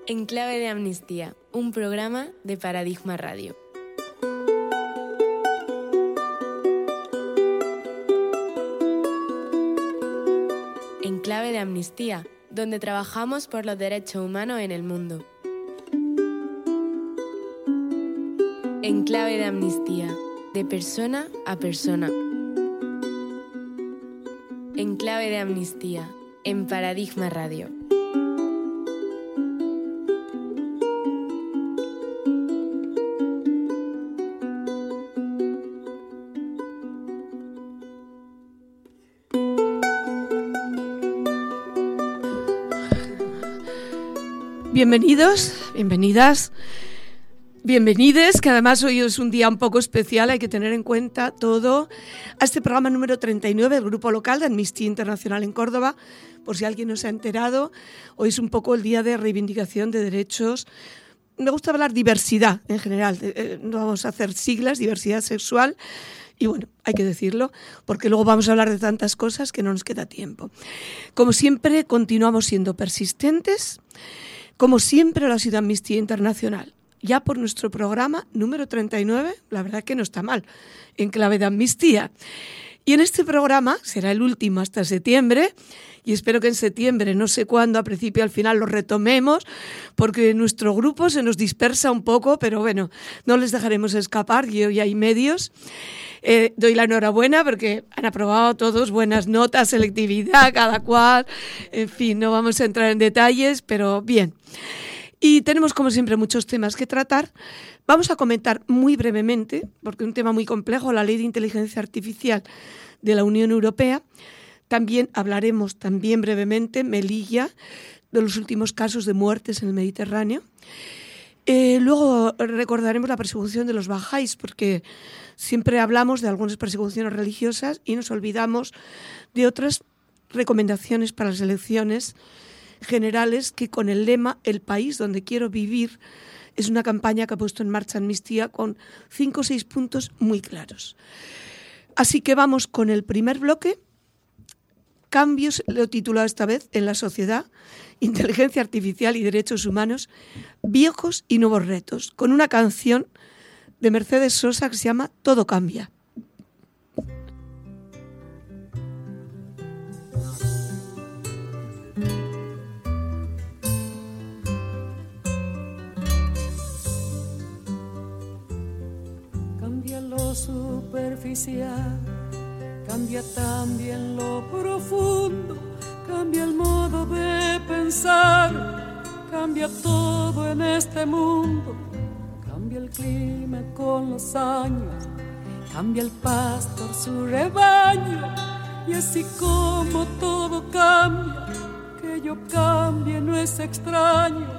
En Clave de Amnistía, un programa de Paradigma Radio. En Clave de Amnistía, donde trabajamos por los derechos humanos en el mundo. En Clave de Amnistía, de persona a persona. En Clave de Amnistía, en Paradigma Radio. Bienvenidos, bienvenidas, bienvenides, que además hoy es un día un poco especial, hay que tener en cuenta todo, a este programa número 39 del Grupo Local de Amnistía Internacional en Córdoba. Por si alguien no se ha enterado, hoy es un poco el día de reivindicación de derechos. Me gusta hablar diversidad en general, no vamos a hacer siglas, diversidad sexual. Y bueno, hay que decirlo, porque luego vamos a hablar de tantas cosas que no nos queda tiempo. Como siempre, continuamos siendo persistentes. Como siempre lo ha sido Amnistía Internacional, ya por nuestro programa número 39, la verdad que no está mal, en Clave de Amnistía. Y en este programa, será el último hasta septiembre, y espero que en septiembre, no sé cuándo, a principio al final lo retomemos, porque nuestro grupo se nos dispersa un poco, pero bueno, no les dejaremos escapar, y hoy hay medios. Doy la enhorabuena porque han aprobado todos buenas notas, selectividad, cada cual, en fin, no vamos a entrar en detalles, pero bien. Y tenemos como siempre muchos temas que tratar. Vamos a comentar muy brevemente, porque es un tema muy complejo, la Ley de Inteligencia Artificial de la Unión Europea. También hablaremos brevemente, Melilla, de los últimos casos de muertes en el Mediterráneo. Luego recordaremos la persecución de los bahá'ís, porque siempre hablamos de algunas persecuciones religiosas y nos olvidamos de otras recomendaciones para las elecciones generales que con el lema "El país donde quiero vivir" es una campaña que ha puesto en marcha Amnistía con 5 o 6 puntos muy claros. Así que vamos con el primer bloque. Cambios, lo he titulado esta vez, en la sociedad, inteligencia artificial y derechos humanos, viejos y nuevos retos, con una canción de Mercedes Sosa que se llama Todo cambia. Cambia lo superficial, cambia también lo profundo, cambia el modo de pensar, cambia todo en este mundo, cambia el clima con los años, cambia el pastor su rebaño, y así como todo cambia, que yo cambie no es extraño.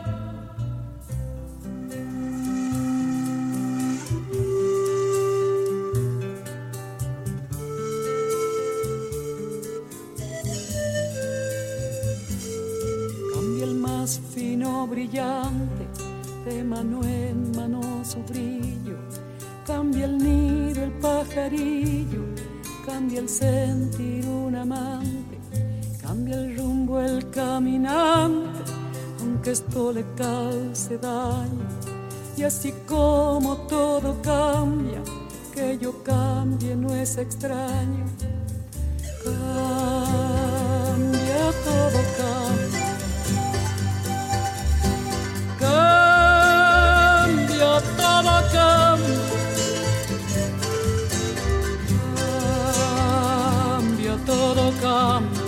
Fino brillante, de mano en mano su brillo, cambia el nido el pajarillo, cambia el sentir un amante, cambia el rumbo el caminante, aunque esto le cause daño. Y así como todo cambia, que yo cambie no es extraño. Cambia, todo cambia. Cambia, todo cambia. Cambia, todo cambia.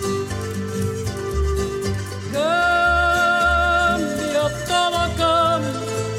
Cambia, todo cambia.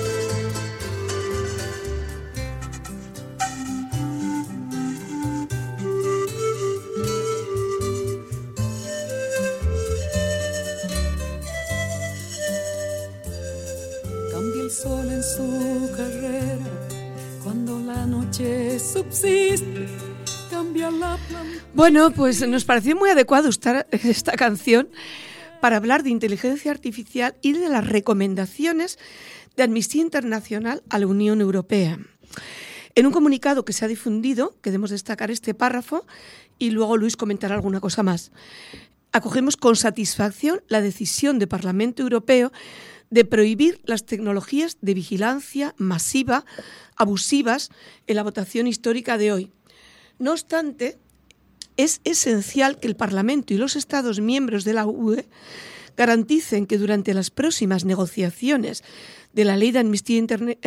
Sol en su carrera, cuando la noche subsiste, cambia la planta. Bueno, pues nos pareció muy adecuado esta canción para hablar de inteligencia artificial y de las recomendaciones de Amnistía Internacional a la Unión Europea. En un comunicado que se ha difundido, queremos destacar este párrafo y luego Luis comentará alguna cosa más. Acogemos con satisfacción la decisión del Parlamento Europeo de prohibir las tecnologías de vigilancia masiva abusivas en la votación histórica de hoy. No obstante, es esencial que el Parlamento y los Estados miembros de la UE garanticen que durante las próximas negociaciones de la Ley de Amnistía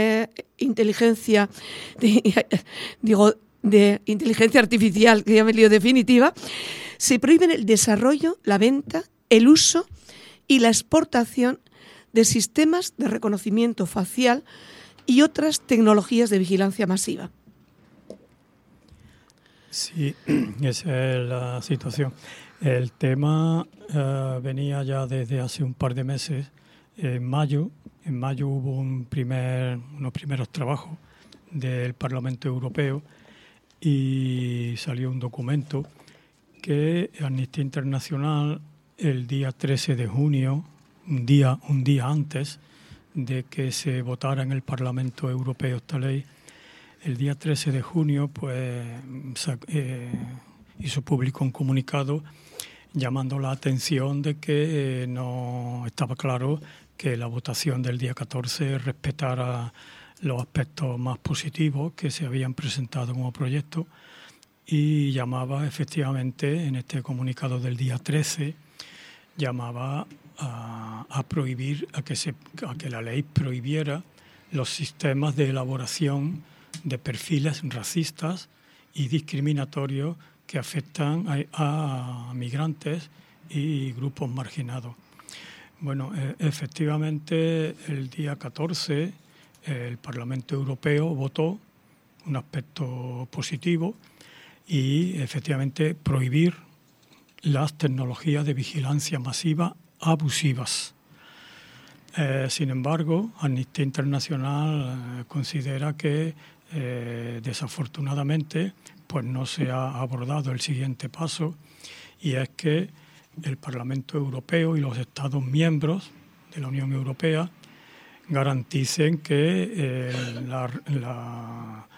de inteligencia artificial, que ya me lío definitiva, se prohíben el desarrollo, la venta, el uso y la exportación de sistemas de reconocimiento facial y otras tecnologías de vigilancia masiva. Sí, esa es la situación. El tema venía ya desde hace un par de meses. En mayo hubo unos primeros trabajos del Parlamento Europeo y salió un documento que Amnistía Internacional, el día 13 de junio, un día antes de que se votara en el Parlamento Europeo esta ley, el día 13 de junio pues hizo público un comunicado llamando la atención de que no estaba claro que la votación del día 14 respetara los aspectos más positivos que se habían presentado como proyecto, y llamaba efectivamente en este comunicado del día 13, llamaba a prohibir, a que la ley prohibiera los sistemas de elaboración de perfiles racistas y discriminatorios que afectan a migrantes y grupos marginados. Bueno, efectivamente el día 14 el Parlamento Europeo votó un aspecto positivo y efectivamente prohibir las tecnologías de vigilancia masiva abusivas. Sin embargo, Amnistía Internacional considera que desafortunadamente pues no se ha abordado el siguiente paso, y es que el Parlamento Europeo y los Estados miembros de la Unión Europea garanticen que la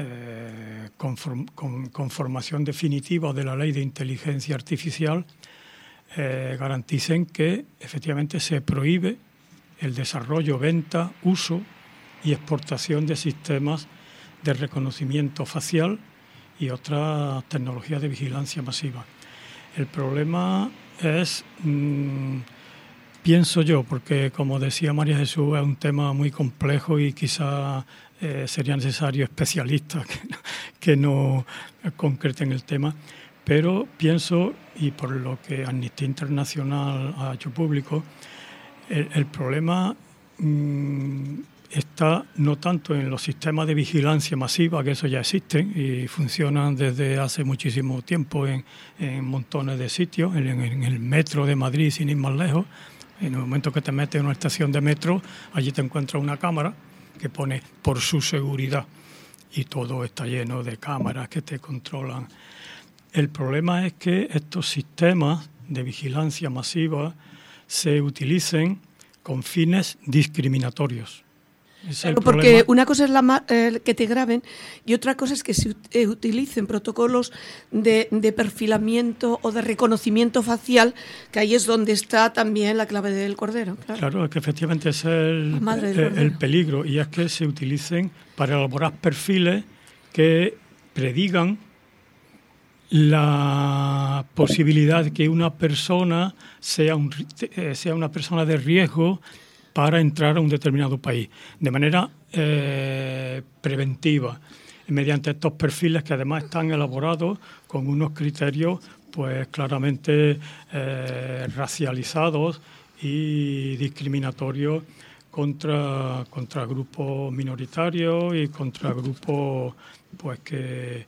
conformación definitiva de la Ley de Inteligencia Artificial garanticen que efectivamente se prohíbe el desarrollo, venta, uso y exportación de sistemas de reconocimiento facial y otras tecnologías de vigilancia masiva. El problema es, pienso yo, porque como decía María Jesús, es un tema muy complejo y quizá sería necesario especialistas que no concreten el tema, pero pienso, y por lo que Amnistía Internacional ha hecho público, el problema está no tanto en los sistemas de vigilancia masiva, que eso ya existen y funcionan desde hace muchísimo tiempo en montones de sitios, en el metro de Madrid, sin ir más lejos. En el momento que te metes en una estación de metro, allí te encuentras una cámara que pone por su seguridad y todo está lleno de cámaras que te controlan. El problema es que estos sistemas de vigilancia masiva se utilicen con fines discriminatorios. Claro, porque una cosa es que te graben y otra cosa es que se utilicen protocolos de perfilamiento o de reconocimiento facial, que ahí es donde está también la clave del cordero. Claro, es que efectivamente ese es el peligro, y es que se utilicen para elaborar perfiles que predigan la posibilidad de que una persona sea una persona de riesgo para entrar a un determinado país, de manera preventiva, mediante estos perfiles que además están elaborados con unos criterios pues claramente racializados y discriminatorios contra grupos minoritarios y contra grupos pues que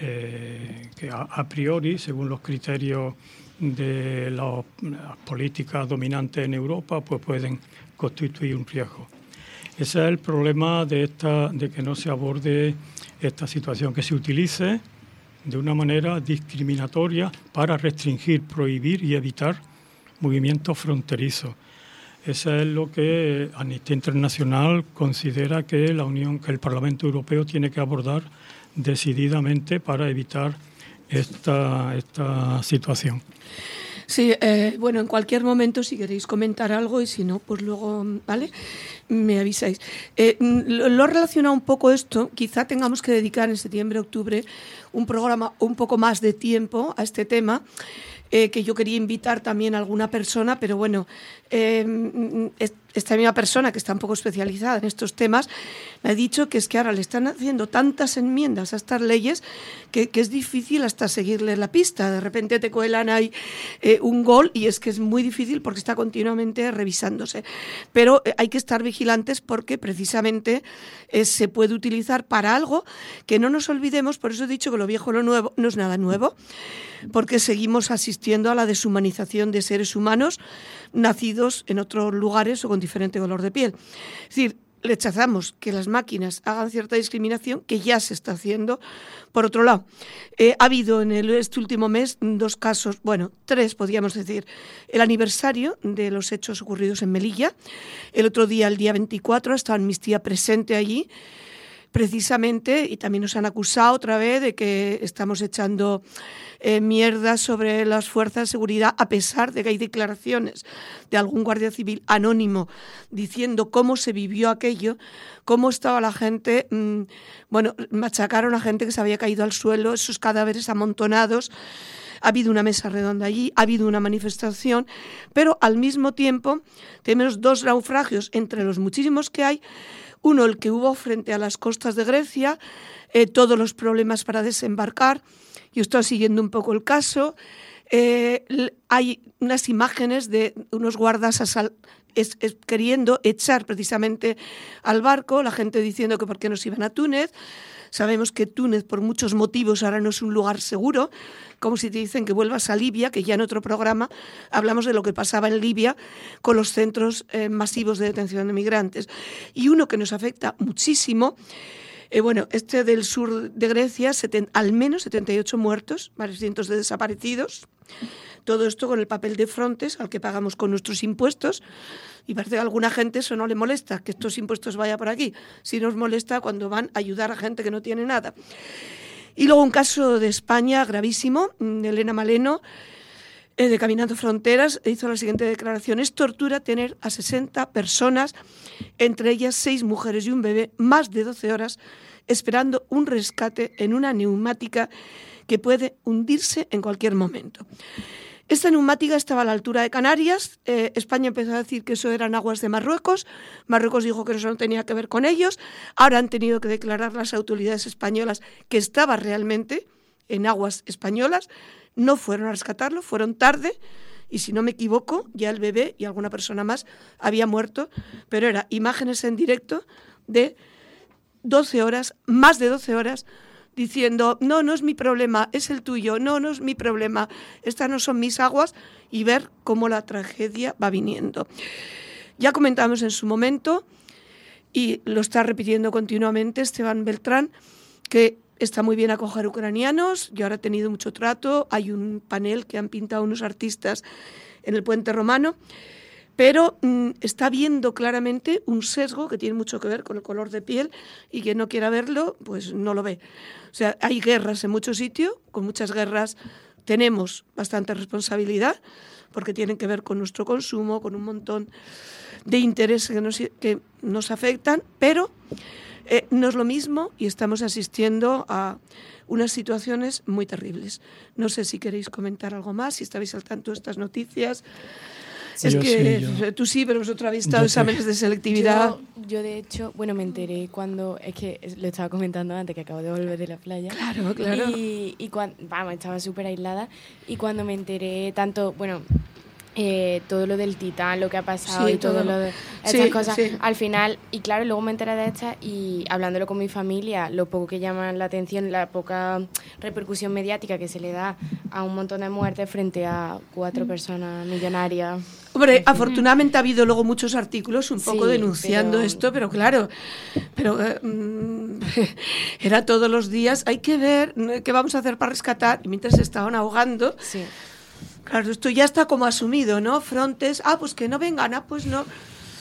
a priori, según los criterios de las políticas dominantes en Europa, pues pueden constituir un riesgo. Ese es el problema de que no se aborde esta situación, que se utilice de una manera discriminatoria para restringir, prohibir y evitar movimientos fronterizos. Eso es lo que Amnistía Internacional considera que el Parlamento Europeo tiene que abordar decididamente para evitar esta situación. Sí, bueno, en cualquier momento si queréis comentar algo y si no, pues luego, ¿vale? Me avisáis. Lo relaciona un poco esto, quizá tengamos que dedicar en septiembre, octubre un programa un poco más de tiempo a este tema, que yo quería invitar también a alguna persona, pero bueno, esta misma persona que está un poco especializada en estos temas me ha dicho que es que ahora le están haciendo tantas enmiendas a estas leyes que es difícil hasta seguirle la pista. De repente te cuelan ahí un gol y es que es muy difícil porque está continuamente revisándose. Pero hay que estar vigilantes porque precisamente se puede utilizar para algo que no nos olvidemos. Por eso he dicho que lo viejo, lo nuevo, no es nada nuevo, porque seguimos asistiendo a la deshumanización de seres humanos nacidos en otros lugares o con diferente color de piel. Es decir, rechazamos que las máquinas hagan cierta discriminación que ya se está haciendo. Por otro lado, ha habido en este último mes 2 casos, bueno, 3 podríamos decir. El aniversario de los hechos ocurridos en Melilla. El otro día, el día 24, estaba Amnistía presente allí, precisamente, y también nos han acusado otra vez de que estamos echando mierda sobre las fuerzas de seguridad, a pesar de que hay declaraciones de algún guardia civil anónimo diciendo cómo se vivió aquello, cómo estaba la gente, machacaron a gente que se había caído al suelo, esos cadáveres amontonados. Ha habido una mesa redonda allí, ha habido una manifestación, pero al mismo tiempo tenemos 2 naufragios entre los muchísimos que hay. Uno, el que hubo frente a las costas de Grecia, todos los problemas para desembarcar. Yo estoy siguiendo un poco el caso. Hay unas imágenes de unos guardas queriendo echar precisamente al barco, la gente diciendo que por qué no se iban a Túnez. Sabemos que Túnez, por muchos motivos, ahora no es un lugar seguro, como si te dicen que vuelvas a Libia, que ya en otro programa hablamos de lo que pasaba en Libia con los centros masivos de detención de migrantes. Y uno que nos afecta muchísimo, este del sur de Grecia, al menos 78 muertos, varios cientos de desaparecidos. Todo esto con el papel de Frontex, al que pagamos con nuestros impuestos. Y parece que a alguna gente eso no le molesta, que estos impuestos vayan por aquí. Sí nos molesta cuando van a ayudar a gente que no tiene nada. Y luego un caso de España gravísimo, Elena Maleno, de Caminando Fronteras, hizo la siguiente declaración: es tortura tener a 60 personas, entre ellas 6 mujeres y un bebé, más de 12 horas, esperando un rescate en una neumática que puede hundirse en cualquier momento. Esta neumática estaba a la altura de Canarias. España empezó a decir que eso eran aguas de Marruecos. Marruecos dijo que eso no tenía que ver con ellos. Ahora han tenido que declarar las autoridades españolas que estaba realmente en aguas españolas. No fueron a rescatarlo, fueron tarde. Y si no me equivoco, ya el bebé y alguna persona más había muerto. Pero eran imágenes en directo de 12 horas, más de 12 horas, diciendo, no es mi problema, es el tuyo, no es mi problema, estas no son mis aguas, y ver cómo la tragedia va viniendo. Ya comentamos en su momento, y lo está repitiendo continuamente Esteban Beltrán, que está muy bien acoger ucranianos. Yo ahora he tenido mucho trato, hay un panel que han pintado unos artistas en el Puente Romano, pero está viendo claramente un sesgo que tiene mucho que ver con el color de piel, y quien no quiera verlo, pues no lo ve. O sea, hay guerras en muchos sitios, con muchas guerras tenemos bastante responsabilidad, porque tienen que ver con nuestro consumo, con un montón de intereses que nos afectan, pero no es lo mismo y estamos asistiendo a unas situaciones muy terribles. No sé si queréis comentar algo más, si estabais al tanto de estas noticias. Es yo que sí, tú sí, pero vosotros habéis estado exámenes de selectividad. Yo de hecho, me enteré cuando, es que lo estaba comentando antes, que acabo de volver de la playa. Claro. Y cuando, estaba súper aislada, y cuando me enteré tanto, todo lo del Titán, lo que ha pasado, y todo lo de estas cosas, al final, y claro, luego me enteré de esta, y hablándolo con mi familia, lo poco que llama la atención, la poca repercusión mediática que se le da a un montón de muertes frente a 4 personas millonarias. Hombre, afortunadamente ha habido luego muchos artículos un poco denunciando esto, pero claro, era todos los días, hay que ver qué vamos a hacer para rescatar, y mientras se estaban ahogando. Sí. Claro, esto ya está como asumido, ¿no? Frontex, pues que no vengan, pues no.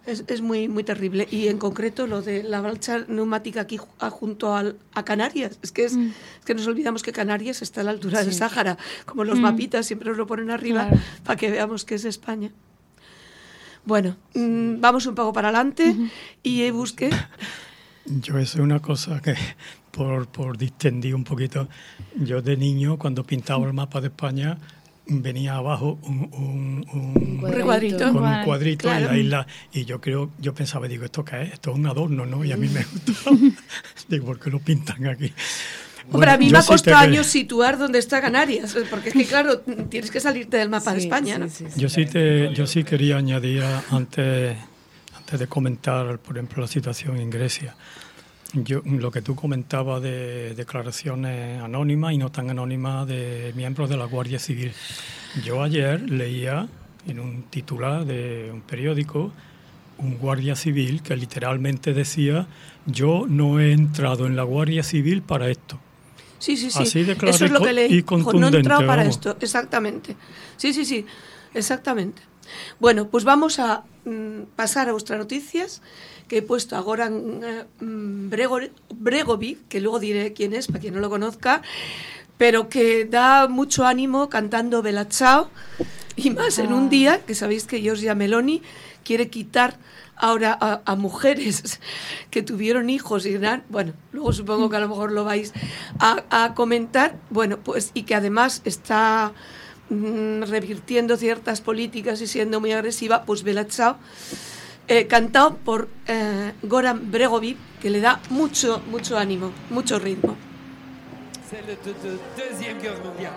Es muy, muy terrible. Y en concreto lo de la avalancha neumática aquí junto a Canarias. Es que nos olvidamos que Canarias está a la altura del Sáhara. Como los mapitas siempre nos lo ponen arriba para que veamos que es España. Bueno, vamos un poco para adelante y busque. Yo eso es una cosa que, por distender un poquito, yo de niño, cuando pintaba el mapa de España, venía abajo un cuadrito con un cuadrito, claro, en la isla, y yo pensaba, digo, ¿esto qué es? Esto es un adorno, ¿no? Y a mí me gustó. Digo, ¿por qué lo pintan aquí? Bueno, a mí me ha costado años situar dónde está Canarias, porque es que, claro, tienes que salirte del mapa de España, ¿no? Yo sí quería añadir, antes de comentar, por ejemplo, la situación en Grecia. Lo que tú comentabas de declaraciones anónimas y no tan anónimas de miembros de la Guardia Civil. Yo ayer leía en un titular de un periódico un guardia civil que literalmente decía: yo no he entrado en la Guardia Civil para esto. Sí. Así de claro. Eso es lo que leí. Y contundente. No he entrado para esto, exactamente. Sí, exactamente. Bueno, pues vamos a pasar a vuestras noticias, que he puesto a Goran Bregović, que luego diré quién es, para quien no lo conozca, pero que da mucho ánimo cantando Bella Ciao, y más en un día que sabéis que Giorgia Meloni quiere quitar ahora a mujeres que tuvieron hijos y bueno, luego supongo que a lo mejor lo vais a comentar, bueno, pues, y que además está revirtiendo ciertas políticas y siendo muy agresiva, pues Bella Ciao, cantado por Goran Bregović, que le da mucho ánimo, mucho ritmo. C'est le deuxième guerre mondiale.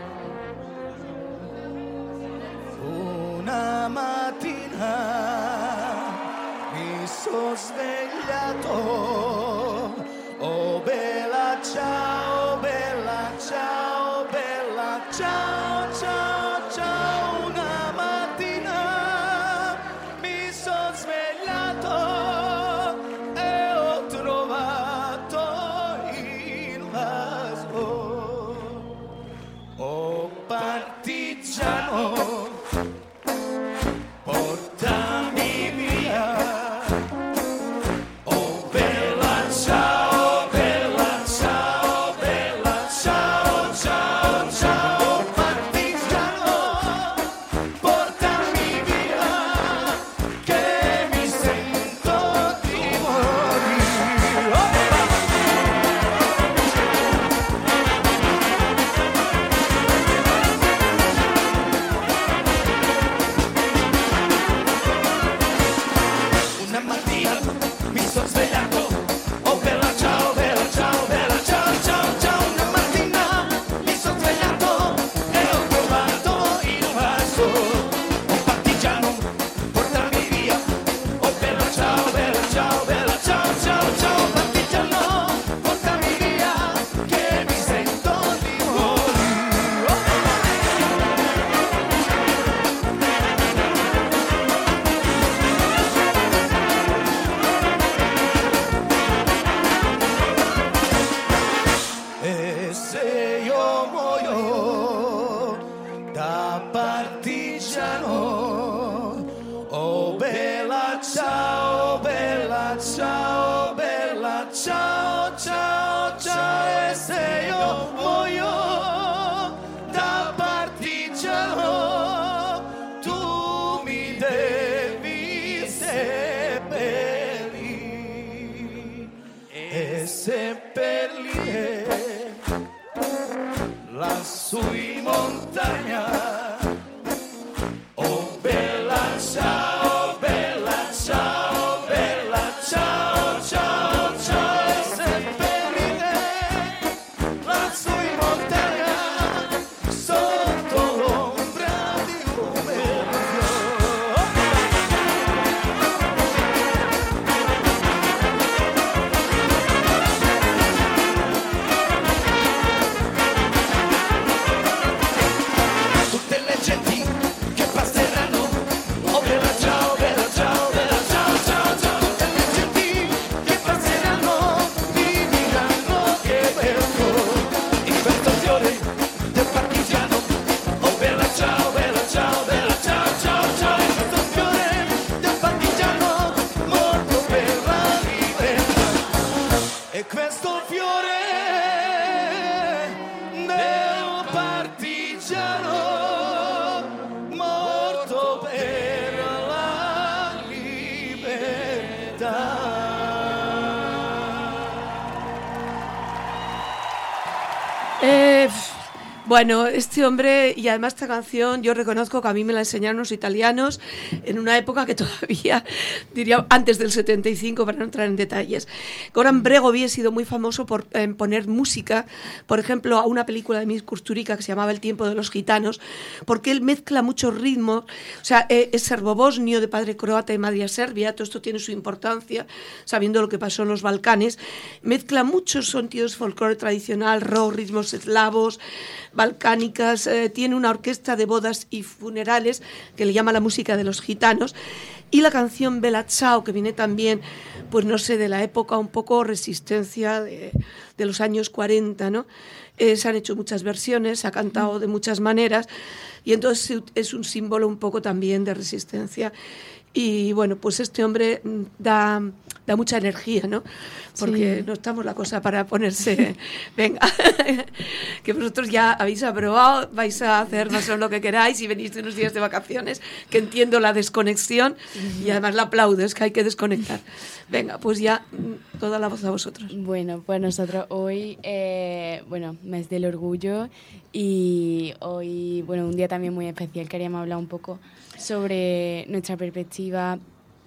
Una mattina mi sono svegliato, oh bella ciao, bella ciao, bella ciao, ciao, ciao. Una mattina mi sono svegliato e ho trovato il vaso, oh partigiano, portami via, oh bella ciao, bella ciao, bella ciao, ciao, ciao, partigiano, portami via, che mi sento di morire. Una mattina mi sono svegliato, oh bella ciao, bella ciao, bella ciao, ciao, ciao. Una mattina mi sono svegliato e ho trovato il vaso, un partigiano, portami via, oh bella ciao, bella ciao, bella ciao, ciao, ciao. Partigiano, portami via, che mi sento di morire. E se io muoio da partigiano, oh bella ciao, bella ciao, bella ciao, ciao, ciao. E se io muoio da partigiano, tu mi devi seppellire e seppellire lassù in montagna, oh bella ciao, bella ciao, bella ciao, ciao, ciao. E seppellire lassù in montagna, sotto l'ombra di un bel fiore. Tutte le gente marciano morto per la libertà. Bueno, este hombre, y además esta canción, yo reconozco que a mí me la enseñaron los italianos en una época que todavía, diría, antes del 75, para no entrar en detalles. Goran Bregović ha sido muy famoso por poner música, por ejemplo, a una película de Mir Kusturica que se llamaba El tiempo de los gitanos, porque él mezcla muchos ritmos, o sea, es serbo-bosnio, de padre croata y madre serbia, todo esto tiene su importancia, sabiendo lo que pasó en los Balcanes, mezcla muchos sonidos folclore tradicional, rock, ritmos eslavos, balcánicas, tiene una orquesta de bodas y funerales que le llama la música de los gitanos, y la canción Bella Ciao, que viene también, pues no sé, de la época un poco resistencia de los años 40, ¿no? Se han hecho muchas versiones, se ha cantado de muchas maneras, y entonces es un símbolo un poco también de resistencia. Y bueno, pues este hombre da mucha energía, ¿no? Porque sí, no estamos la cosa para ponerse, venga, que vosotros ya habéis aprobado, vais a hacer más o menos lo que queráis y venís de unos días de vacaciones, que entiendo la desconexión y además la aplaudo, es que hay que desconectar. Venga, pues ya toda la voz a vosotros. Bueno, pues nosotros hoy, mes del orgullo, y hoy, bueno, un día también muy especial, queríamos hablar un poco sobre nuestra perspectiva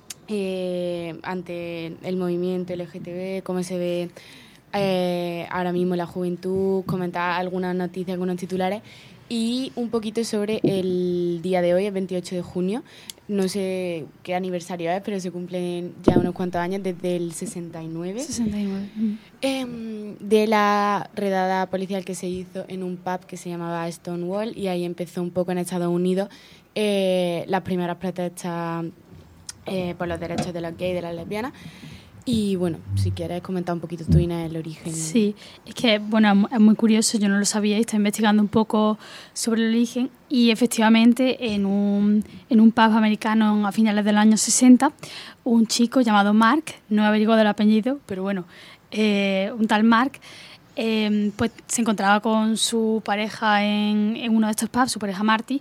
ante el movimiento LGTB, cómo se ve ahora mismo la juventud, comentar algunas noticias, algunos titulares, y un poquito sobre el día de hoy, el 28 de junio. No sé qué aniversario es, pero se cumplen ya unos cuantos años, desde el 69. 69. De la redada policial que se hizo en un pub que se llamaba Stonewall, y ahí empezó un poco en Estados Unidos las primeras protestas por los derechos de los gays y de las lesbianas. Y bueno, si quieres comentar un poquito tú, Inés, el origen. Sí, es que bueno, es muy curioso, yo no lo sabía y estoy investigando un poco sobre el origen, y efectivamente en un pub americano a finales del año 60, un chico llamado Mark, no he averiguado el apellido, pero bueno, un tal Mark, pues se encontraba con su pareja en uno de estos pubs, su pareja Marty,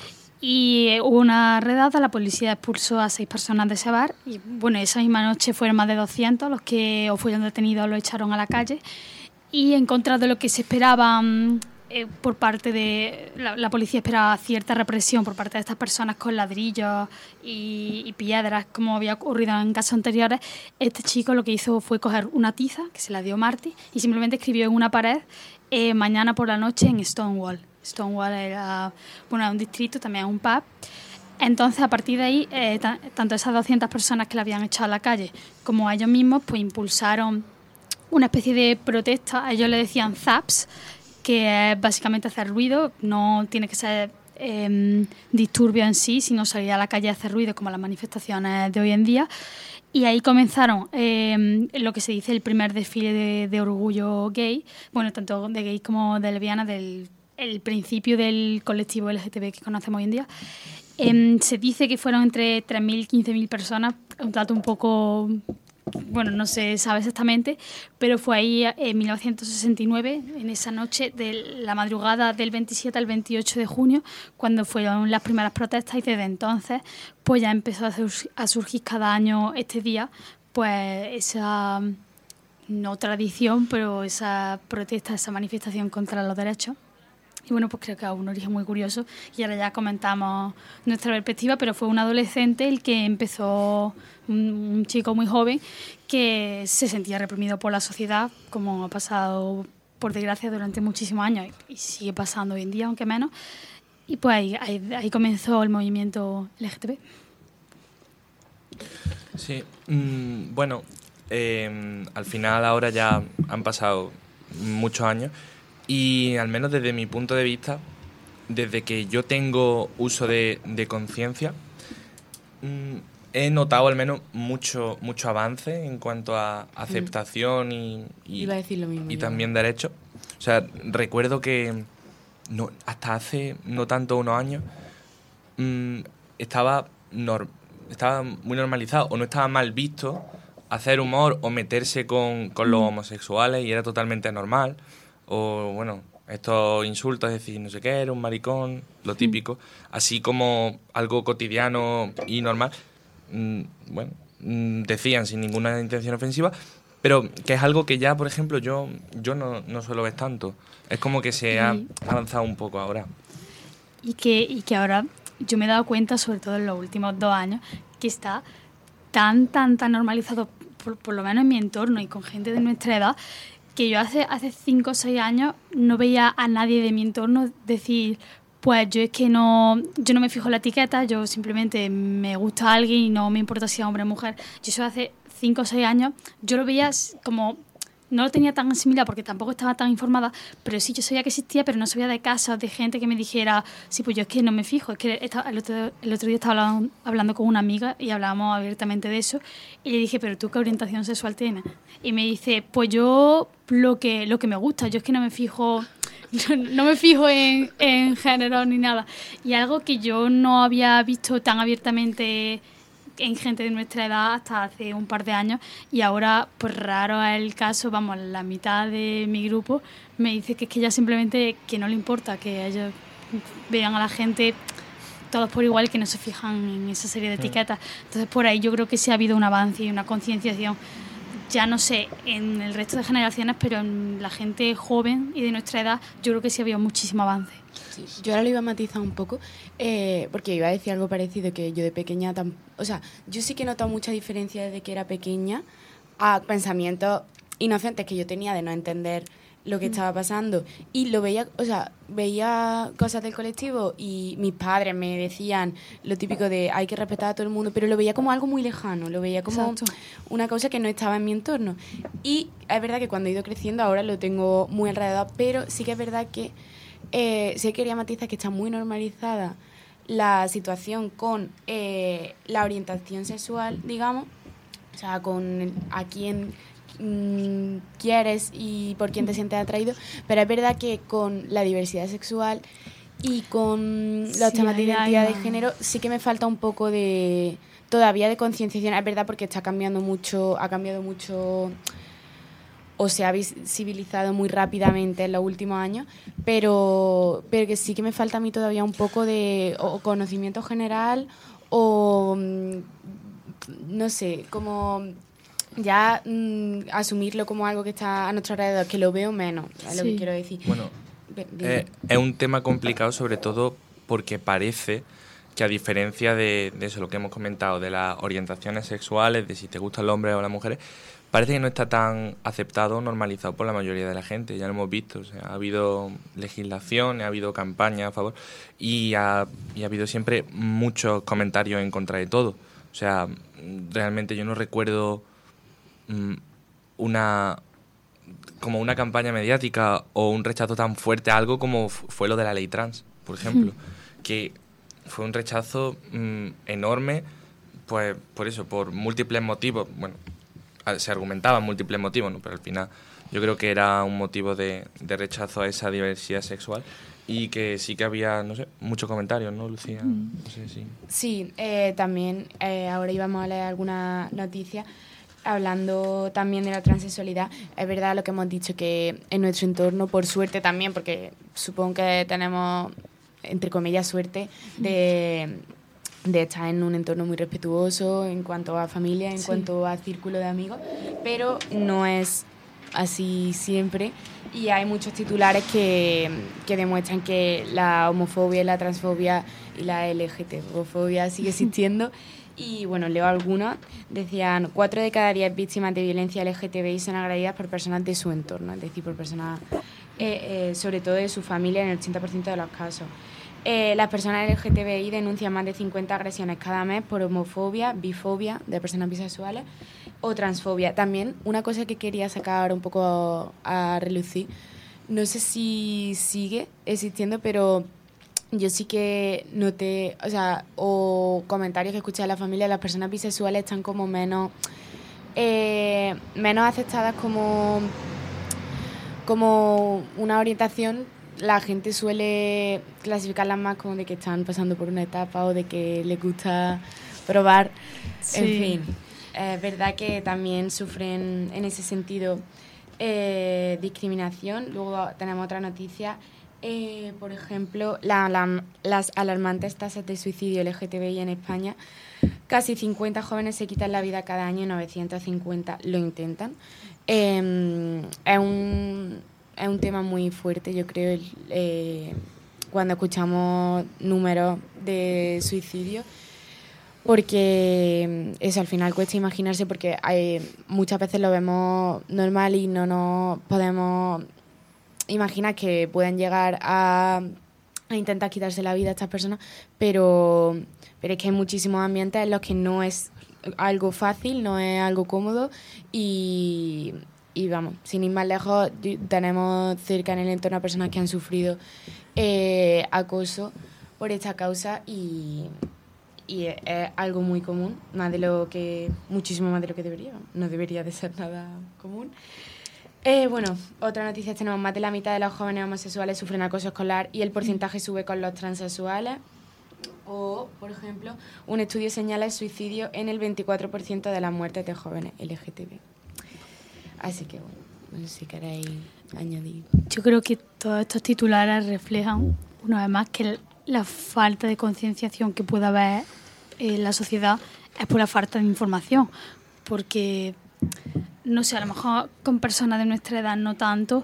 y hubo una redada, la policía expulsó a 6 personas de ese bar, y bueno, esa misma noche fueron más de 200 los que o fueron detenidos o los echaron a la calle, y en contra de lo que se esperaba por parte de la policía, esperaba cierta represión por parte de estas personas con ladrillos y piedras, como había ocurrido en casos anteriores. Este chico lo que hizo fue coger una tiza que se la dio Marty y simplemente escribió en una pared mañana por la noche en Stonewall. Stonewall era un distrito, también un pub. Entonces, a partir de ahí, tanto esas 200 personas que la habían echado a la calle como ellos mismos, pues impulsaron una especie de protesta. Ellos le decían zaps, que es básicamente hacer ruido. No tiene que ser disturbio en sí, sino salir a la calle a hacer ruido, como las manifestaciones de hoy en día. Y ahí comenzaron lo que se dice el primer desfile de orgullo gay, bueno, tanto de gays como de lesbianas, el principio del colectivo LGTB que conocemos hoy en día. Se dice que fueron entre 3.000 y 15.000 personas, un dato un poco, bueno, no se sabe exactamente, pero fue ahí en 1969, en esa noche de la madrugada del 27 al 28 de junio, cuando fueron las primeras protestas, y desde entonces pues ya empezó a surgir cada año este día, pues esa, no tradición, pero esa protesta, esa manifestación contra los derechos. Y bueno, pues creo que es un origen muy curioso, y ahora ya comentamos nuestra perspectiva, pero fue un adolescente el que empezó, un chico muy joven, que se sentía reprimido por la sociedad, como ha pasado, por desgracia, durante muchísimos años, y sigue pasando hoy en día, aunque menos, y pues ahí comenzó el movimiento LGTB. Sí, bueno, al final ahora ya han pasado muchos años, y al menos desde mi punto de vista, desde que yo tengo uso de conciencia, he notado al menos mucho avance en cuanto a aceptación Iba a decir lo mismo, y también derechos. O sea, recuerdo que hasta hace no tanto unos años estaba muy normalizado, o no estaba mal visto hacer humor o meterse con los homosexuales, y era totalmente normal. O bueno, estos insultos, es decir, no sé qué, eres un maricón, lo típico, así como algo cotidiano y normal, decían sin ninguna intención ofensiva, pero que es algo que ya, por ejemplo, yo no suelo ver tanto. Es como que se ha avanzado un poco ahora. Y que ahora yo me he dado cuenta, sobre todo en los últimos 2 años, que está tan normalizado, por lo menos en mi entorno y con gente de nuestra edad, que yo hace 5 o 6 años no veía a nadie de mi entorno decir, pues yo no me fijo en la etiqueta, yo simplemente me gusta a alguien y no me importa si es hombre o mujer. Yo eso hace 5 o 6 años, yo lo veía como, no lo tenía tan asimilado porque tampoco estaba tan informada, pero sí yo sabía que existía, pero no sabía de casos de gente que me dijera, sí, pues yo es que no me fijo. Es que el otro día estaba hablando con una amiga y hablábamos abiertamente de eso, y le dije, pero ¿tú qué orientación sexual tienes? Y me dice, pues yo lo que me gusta, yo es que no me fijo en género ni nada. Y algo que yo no había visto tan abiertamente en gente de nuestra edad hasta hace un par de años, y ahora, pues raro es el caso, vamos, la mitad de mi grupo me dice que es que ya simplemente que no le importa, que ellos vean a la gente todos por igual, que no se fijan en esa serie de etiquetas. Entonces por ahí yo creo que sí ha habido un avance y una concienciación, ya no sé en el resto de generaciones, pero en la gente joven y de nuestra edad yo creo que sí ha habido muchísimo avance. Sí, yo ahora lo iba a matizar un poco, porque iba a decir algo parecido, que yo de pequeña, yo sí que he notado mucha diferencia desde que era pequeña a pensamientos inocentes que yo tenía de no entender lo que estaba pasando, y lo veía, veía cosas del colectivo y mis padres me decían lo típico de hay que respetar a todo el mundo, pero lo veía como algo muy lejano, lo veía como una cosa que no estaba en mi entorno, y es verdad que cuando he ido creciendo ahora lo tengo muy alrededor, pero sí que es verdad que sí quería matizar que está muy normalizada la situación con la orientación sexual, digamos, o sea, con a quién quieres y por quién te sientes atraído, pero es verdad que con la diversidad sexual y con los temas de identidad de género sí que me falta un poco todavía de concienciación. Es verdad, porque ha cambiado mucho o se ha visibilizado muy rápidamente en los últimos años, pero que sí que me falta a mí todavía un poco de conocimiento general o no sé, como ya asumirlo como algo que está a nuestro alrededor, que lo veo menos, es lo que quiero decir. Bueno, es un tema complicado, sobre todo porque parece que, a diferencia de eso, lo que hemos comentado, de las orientaciones sexuales, de si te gustan los hombres o las mujeres, parece que no está tan aceptado o normalizado por la mayoría de la gente. Ya lo hemos visto, o sea, ha habido legislación, ha habido campañas a favor y ha habido siempre muchos comentarios en contra de todo. O sea, realmente yo no recuerdo una campaña mediática o un rechazo tan fuerte a algo como fue lo de la ley trans, por ejemplo, que fue un rechazo enorme, pues por eso, por múltiples motivos. Bueno, se argumentaban múltiples motivos, ¿no? Pero al final yo creo que era un motivo de rechazo a esa diversidad sexual, y que sí que había, no sé, muchos comentarios, ¿no, Lucía? No sé si... Sí, también ahora íbamos a leer alguna noticia hablando también de la transexualidad. Es verdad lo que hemos dicho, que en nuestro entorno, por suerte también, porque supongo que tenemos, entre comillas, suerte de estar en un entorno muy respetuoso en cuanto a familia, en cuanto a círculo de amigos, pero no es así siempre, y hay muchos titulares que demuestran que la homofobia y la transfobia y la LGTBofobia sigue existiendo. Y bueno, leo algunos. Decían, 4 de cada 10 víctimas de violencia LGTBI son agredidas por personas de su entorno, es decir, por personas sobre todo de su familia, en el 80% de los casos. Las personas LGTBI denuncian más de 50 agresiones cada mes por homofobia, bifobia de personas bisexuales o transfobia. También una cosa que quería sacar un poco a relucir, no sé si sigue existiendo, pero yo sí que noté, o comentarios que escuché de la familia, las personas bisexuales están como menos aceptadas como una orientación. La gente suele clasificarlas más como de que están pasando por una etapa o de que les gusta probar. En fin, es verdad que también sufren en ese sentido discriminación. Luego tenemos otra noticia, por ejemplo, las alarmantes tasas de suicidio LGTBI en España. Casi 50 jóvenes se quitan la vida cada año y 950 lo intentan. Es un tema muy fuerte, yo creo, cuando escuchamos números de suicidio, porque eso al final cuesta imaginarse, porque muchas veces lo vemos normal y no nos podemos imaginar que puedan llegar a intentar quitarse la vida a estas personas, pero es que hay muchísimos ambientes en los que no es algo fácil, no es algo cómodo y vamos, sin ir más lejos, tenemos cerca en el entorno a personas que han sufrido acoso por esta causa y es algo muy común, muchísimo más de lo que debería, no debería de ser nada común. Bueno, otra noticia tenemos: más de la mitad de los jóvenes homosexuales sufren acoso escolar y el porcentaje sube con los transexuales. O, por ejemplo, un estudio señala el suicidio en el 24% de las muertes de jóvenes LGTB. Así que, bueno, no sé si queréis añadir. Yo creo que todos estos titulares reflejan, una vez más, que la falta de concienciación que pueda haber en la sociedad es por la falta de información. Porque, no sé, a lo mejor con personas de nuestra edad no tanto,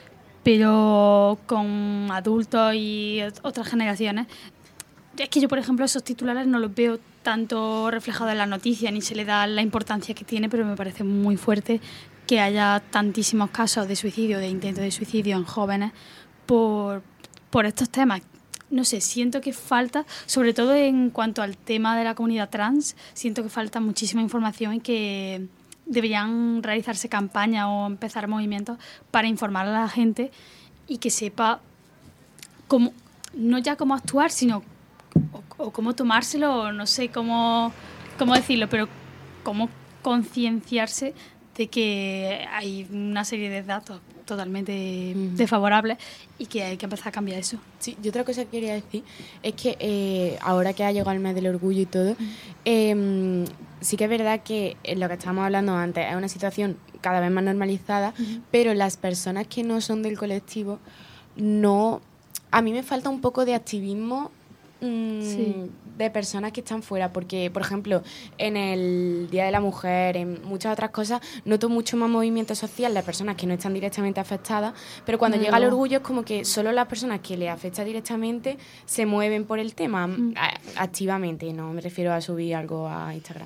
pero con adultos y otras generaciones. Es que yo, por ejemplo, esos titulares no los veo tanto reflejados en las noticias, ni se le da la importancia que tiene, pero me parece muy fuerte que haya tantísimos casos de suicidio, de intento de suicidio en jóvenes por estos temas. No sé, siento que falta, sobre todo en cuanto al tema de la comunidad trans, siento que falta muchísima información y que deberían realizarse campañas o empezar movimientos para informar a la gente y que sepa cómo, no ya cómo actuar, sino o cómo tomárselo, no sé cómo decirlo, pero cómo concienciarse de que hay una serie de datos totalmente desfavorables y que hay que empezar a cambiar eso. Sí, y otra cosa que quería decir es que ahora que ha llegado el mes del orgullo y todo, sí que es verdad que lo que estábamos hablando antes es una situación cada vez más normalizada, pero las personas que no son del colectivo, a mí me falta un poco de activismo de personas que están fuera, porque, por ejemplo, en el Día de la Mujer, en muchas otras cosas, noto mucho más movimiento social de personas que no están directamente afectadas, pero cuando llega el orgullo es como que solo las personas que les afecta directamente se mueven por el tema activamente, no me refiero a subir algo a Instagram.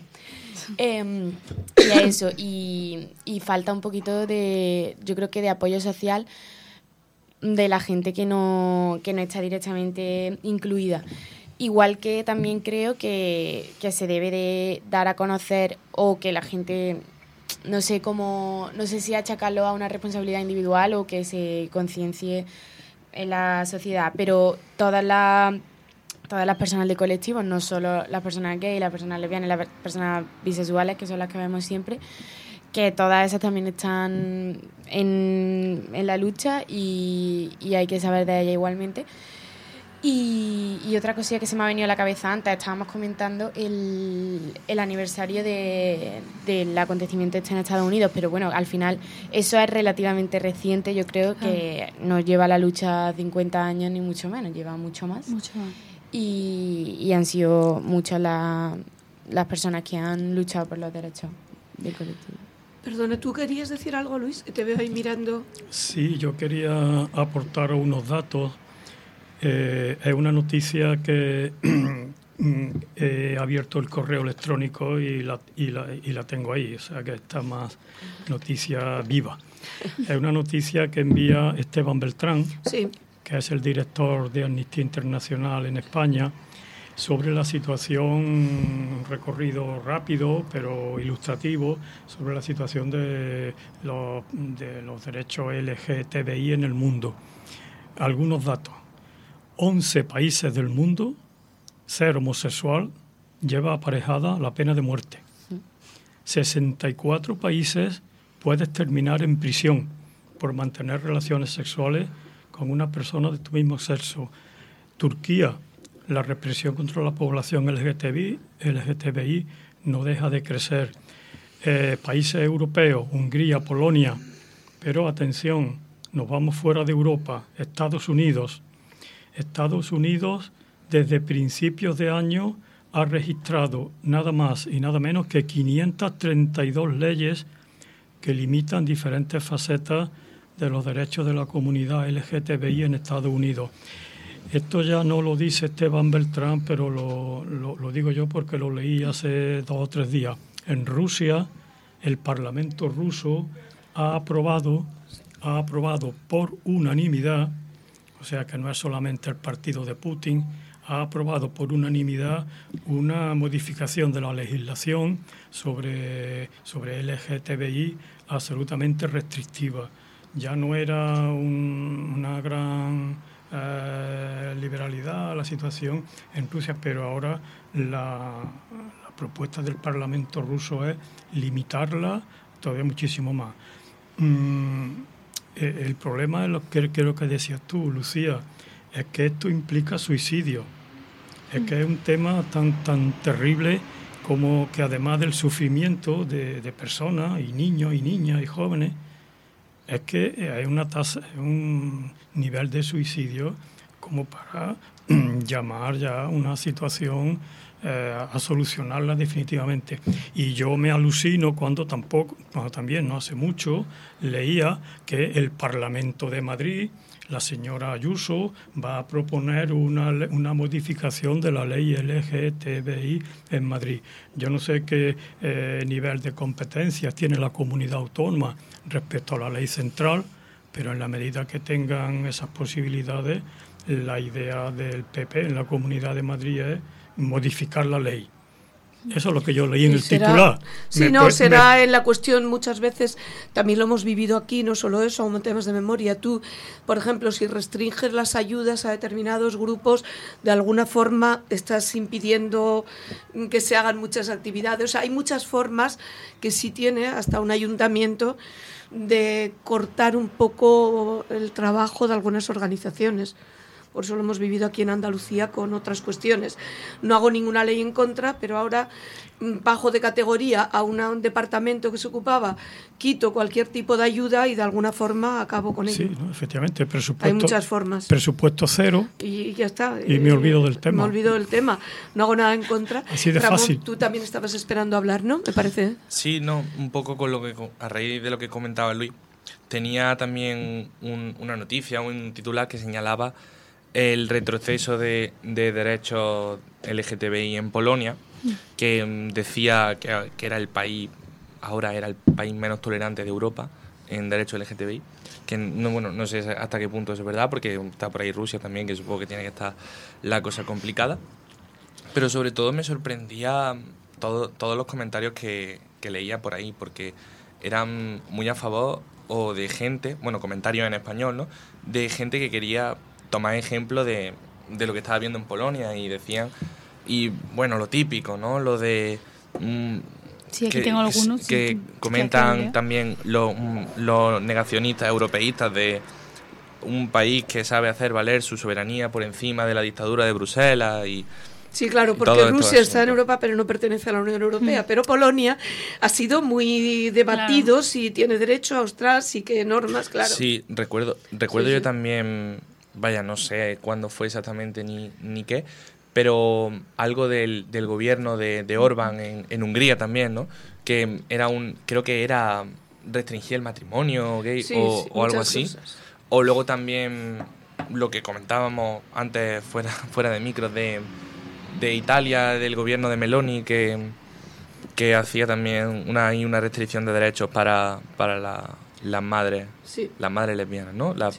Y a eso, y falta un poquito yo creo que de apoyo social de la gente que no está directamente incluida. Igual que también creo que se debe de dar a conocer, o que la gente, no sé si achacarlo a una responsabilidad individual o que se conciencie en la sociedad, pero todas las personas del colectivo, no solo las personas gays, las personas lesbianas, las personas bisexuales, que son las que vemos siempre, que todas esas también están en la lucha y hay que saber de ellas igualmente. Y otra cosilla que se me ha venido a la cabeza antes, estábamos comentando el aniversario del acontecimiento en Estados Unidos, pero bueno, al final eso es relativamente reciente, yo creo que no lleva la lucha 50 años ni mucho menos, lleva mucho más. Y han sido muchas las personas que han luchado por los derechos del colectivo. Perdona, ¿tú querías decir algo, Luis? Que te veo ahí mirando. Sí, yo quería aportar unos datos. Es una noticia que he abierto el correo electrónico y la tengo ahí, o sea que está más noticia viva. Es una noticia que envía Esteban Beltrán, sí, que es el director de Amnistía Internacional en España, sobre la situación, un recorrido rápido pero ilustrativo, sobre la situación de los derechos LGTBI en el mundo. Algunos datos. 11 países del mundo, ser homosexual lleva aparejada la pena de muerte. 64 países puedes terminar en prisión por mantener relaciones sexuales con una persona de tu mismo sexo. Turquía, la represión contra la población LGTBI no deja de crecer. Países europeos, Hungría, Polonia, Pero atención, nos vamos fuera de Europa, Estados Unidos. Estados Unidos, desde principios de año, ha registrado nada más y nada menos que 532 leyes que limitan diferentes facetas de los derechos de la comunidad LGTBI en Estados Unidos. Esto ya no lo dice Esteban Beltrán, pero lo digo yo porque lo leí hace 2 o 3 días. En Rusia, el Parlamento ruso ha aprobado por unanimidad, o sea que no es solamente el partido de Putin, ha aprobado por unanimidad una modificación de la legislación sobre LGTBI absolutamente restrictiva. Ya no era una gran liberalidad la situación en Rusia, pero ahora la propuesta del Parlamento ruso es limitarla todavía muchísimo más. El problema es lo que decías tú, Lucía, es que esto implica suicidio. Es que es un tema tan terrible como que además del sufrimiento de personas y niños y niñas y jóvenes, es que hay una tasa, un nivel de suicidio como para llamar ya una situación a solucionarla definitivamente. Y yo me alucino cuando también no hace mucho leía que el Parlamento de Madrid, la señora Ayuso, va a proponer una modificación de la ley LGTBI en Madrid. Yo no sé qué nivel de competencias tiene la comunidad autónoma respecto a la ley central, pero en la medida que tengan esas posibilidades, la idea del PP en la Comunidad de Madrid es modificar la ley. Eso es lo que yo leí en el titular. Será en la cuestión muchas veces, también lo hemos vivido aquí, no solo eso, aún temas de memoria. Tú, por ejemplo, si restringes las ayudas a determinados grupos, de alguna forma estás impidiendo que se hagan muchas actividades. O sea, hay muchas formas que sí tiene hasta un ayuntamiento de cortar un poco el trabajo de algunas organizaciones. Por eso lo hemos vivido aquí en Andalucía con otras cuestiones. No hago ninguna ley en contra, pero ahora bajo de categoría a un departamento que se ocupaba, quito cualquier tipo de ayuda y de alguna forma acabo con ello. Sí, ¿no? Efectivamente, presupuesto. Hay muchas formas. Presupuesto cero. Y ya está. Y me olvido del tema. Me olvido del tema. No hago nada en contra. Así de Ramón, fácil. Tú también estabas esperando hablar, ¿no? Me parece. Sí, no, un poco a raíz de lo que comentaba Luis. Tenía también una noticia, un titular que señalaba el retroceso de derechos LGTBI en Polonia, que decía que era el país, ahora era el país menos tolerante de Europa en derechos LGTBI, que no sé hasta qué punto eso es verdad, porque está por ahí Rusia también, que supongo que tiene que estar la cosa complicada, pero sobre todo me sorprendía todos los comentarios que leía por ahí, porque eran muy a favor o de gente, comentarios en español, ¿no?, de gente que quería tomar ejemplo de lo que estaba viendo en Polonia, y decían, y bueno, lo típico, ¿no?, lo de sí, aquí tengo algunos que comentan también los negacionistas europeístas de un país que sabe hacer valer su soberanía por encima de la dictadura de Bruselas y sí, claro, porque Rusia está en Europa, pero no pertenece a la Unión Europea. Pero Polonia ha sido muy debatido, claro, si tiene derecho a ostras, si qué normas, claro. Sí, recuerdo yo también, no sé cuándo fue exactamente ni qué, pero algo del gobierno de Orbán en Hungría también, ¿no?, que era creo que era restringir el matrimonio gay, o algo así. Cosas. O luego también lo que comentábamos antes fuera de micros de Italia, del gobierno de Meloni, que hacía también una restricción de derechos para las madres, sí, las madres lesbianas, ¿no? Sí.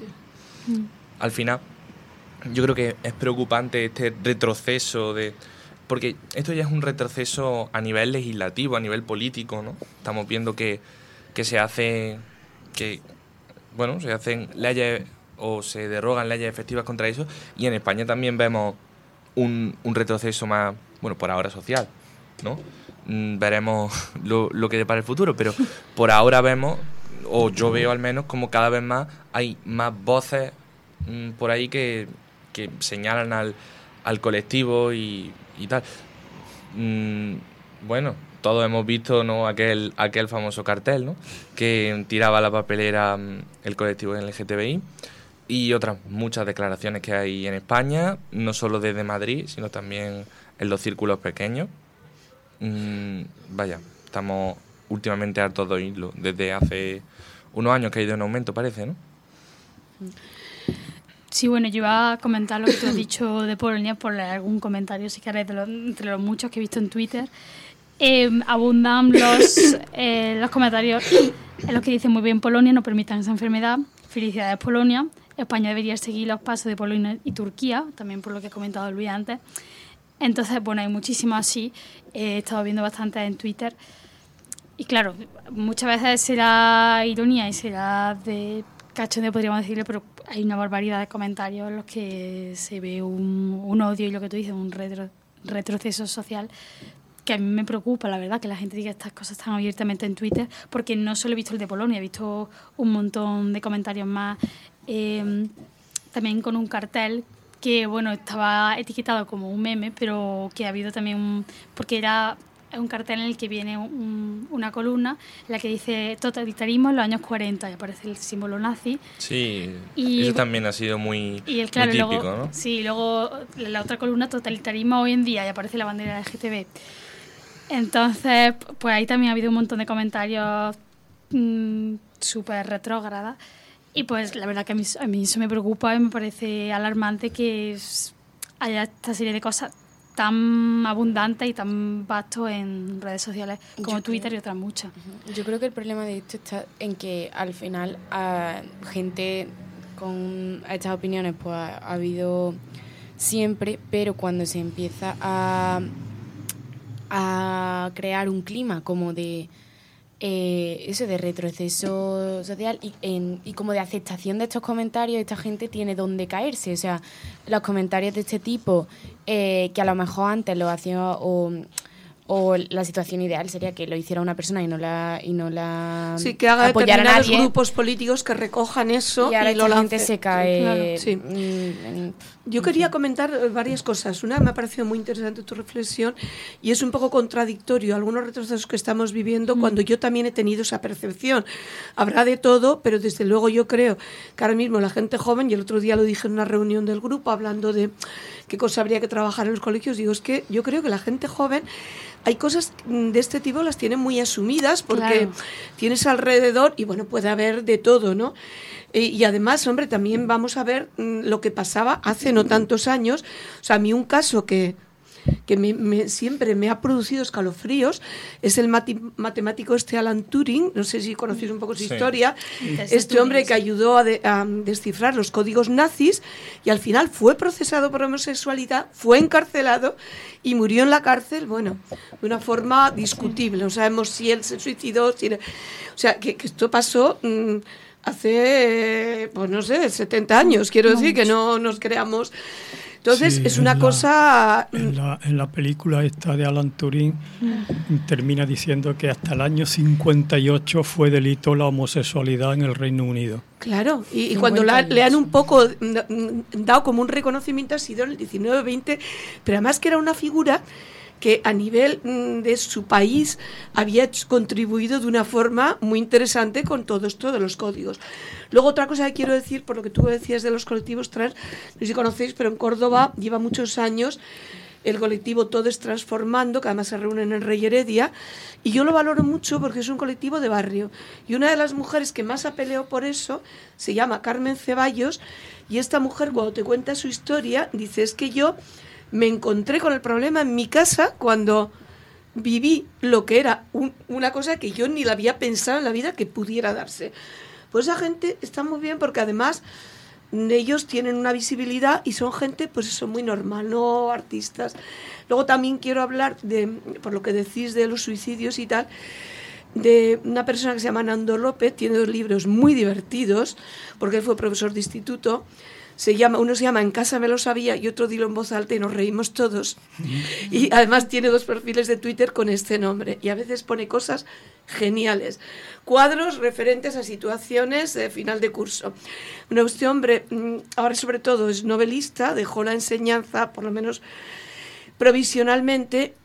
Al final, yo creo que es preocupante este retroceso porque esto ya es un retroceso a nivel legislativo, a nivel político, ¿no? Estamos viendo que se hacen leyes o se derogan leyes efectivas contra eso, y en España también vemos un retroceso más, por ahora social, ¿no? Veremos lo que depara el futuro, pero por ahora vemos, o yo veo al menos, como cada vez más hay más voces por ahí que señalan al colectivo y tal. bueno, todos hemos visto, ¿no?, aquel famoso cartel, ¿no?, que tiraba a la papelera el colectivo LGTBI, y otras muchas declaraciones que hay en España, no solo desde Madrid, sino también en los círculos pequeños. Vaya, estamos últimamente hartos de oírlo, desde hace unos años que ha ido en aumento, parece, ¿no? Sí, bueno, yo iba a comentar lo que tú has dicho de Polonia por leer algún comentario, si queréis, entre los muchos que he visto en Twitter. Abundan los comentarios en los que dicen: muy bien Polonia, no permitan esa enfermedad, felicidades Polonia, España debería seguir los pasos de Polonia y Turquía, también por lo que he comentado Luis antes. Entonces, bueno, hay muchísimos así, he estado viendo bastante en Twitter, y claro, muchas veces será ironía y será de cachondeo, podríamos decirle, pero hay una barbaridad de comentarios en los que se ve un odio y, lo que tú dices, un retroceso social, que a mí me preocupa, la verdad, que la gente diga estas cosas tan abiertamente en Twitter, porque no solo he visto el de Polonia, he visto un montón de comentarios más, también con un cartel que, bueno, estaba etiquetado como un meme, pero que ha habido también porque es un cartel en el que viene una columna en la que dice totalitarismo en los años 40 y aparece el símbolo nazi. Sí, y eso también ha sido muy típico, luego, ¿no? Sí, luego la otra columna, totalitarismo hoy en día, y aparece la bandera LGTB. Entonces, pues ahí también ha habido un montón de comentarios súper retrógradas, y pues la verdad que a mí eso me preocupa y me parece alarmante que haya esta serie de cosas tan abundante y tan vasto en redes sociales como Twitter y otras muchas. Yo creo que el problema de esto está en que al final a gente con estas opiniones pues ha habido siempre, pero cuando se empieza a crear un clima como de eso, de retroceso social y como de aceptación de estos comentarios, esta gente tiene donde caerse. O sea, los comentarios de este tipo que a lo mejor antes lo hacía o la situación ideal sería que lo hiciera una persona y no la sí, que haga apoyara determinados a nadie, grupos políticos que recojan eso y ahora lo la gente lancen. se cae. Claro, sí. Yo quería comentar varias cosas. Una, me ha parecido muy interesante tu reflexión, y es un poco contradictorio algunos retrocesos que estamos viviendo cuando yo también he tenido esa percepción. Habrá de todo, pero desde luego yo creo que ahora mismo la gente joven, y el otro día lo dije en una reunión del grupo hablando de qué cosa habría que trabajar en los colegios, digo, es que yo creo que la gente joven, hay cosas de este tipo, las tiene muy asumidas porque claro, tienes alrededor, y bueno, puede haber de todo, ¿no? Y además, hombre, también vamos a ver lo que pasaba hace no tantos años. O sea, a mí un caso que siempre me ha producido escalofríos es el matemático Alan Turing. No sé si conocéis un poco su historia. Este hombre que ayudó a descifrar los códigos nazis, y al final fue procesado por homosexualidad, fue encarcelado y murió en la cárcel, bueno, de una forma discutible. No sabemos si él se suicidó, o sea, que esto pasó hace, pues no sé, 70 años, quiero decir, que no nos creamos. Entonces, sí, es una cosa... En la película esta de Alan Turing termina diciendo que hasta el año 58 fue delito la homosexualidad en el Reino Unido. Claro, y cuando le han un poco dado como un reconocimiento ha sido en el 19-20, pero además que era una figura que a nivel de su país había contribuido de una forma muy interesante con todos los códigos. Luego, otra cosa que quiero decir, por lo que tú decías de los colectivos trans, no sé si conocéis, pero en Córdoba lleva muchos años el colectivo Todes Transformando, que además se reúnen en Rey Heredia, y yo lo valoro mucho porque es un colectivo de barrio. Y una de las mujeres que más ha peleado por eso se llama Carmen Ceballos, y esta mujer, cuando te cuenta su historia, dice, es que yo me encontré con el problema en mi casa cuando viví lo que era una cosa que yo ni la había pensado en la vida que pudiera darse. Pues esa gente está muy bien porque además ellos tienen una visibilidad y son gente, pues eso, muy normal, no artistas. Luego también quiero hablar por lo que decís de los suicidios y tal, de una persona que se llama Nando López, tiene 2 libros muy divertidos porque él fue profesor de instituto. Uno se llama En casa me lo sabía y otro Dilo en voz alta y nos reímos todos. Y además tiene 2 perfiles de Twitter con este nombre y a veces pone cosas geniales. Cuadros referentes a situaciones de final de curso. Bueno, este hombre ahora sobre todo es novelista, dejó la enseñanza, por lo menos provisionalmente,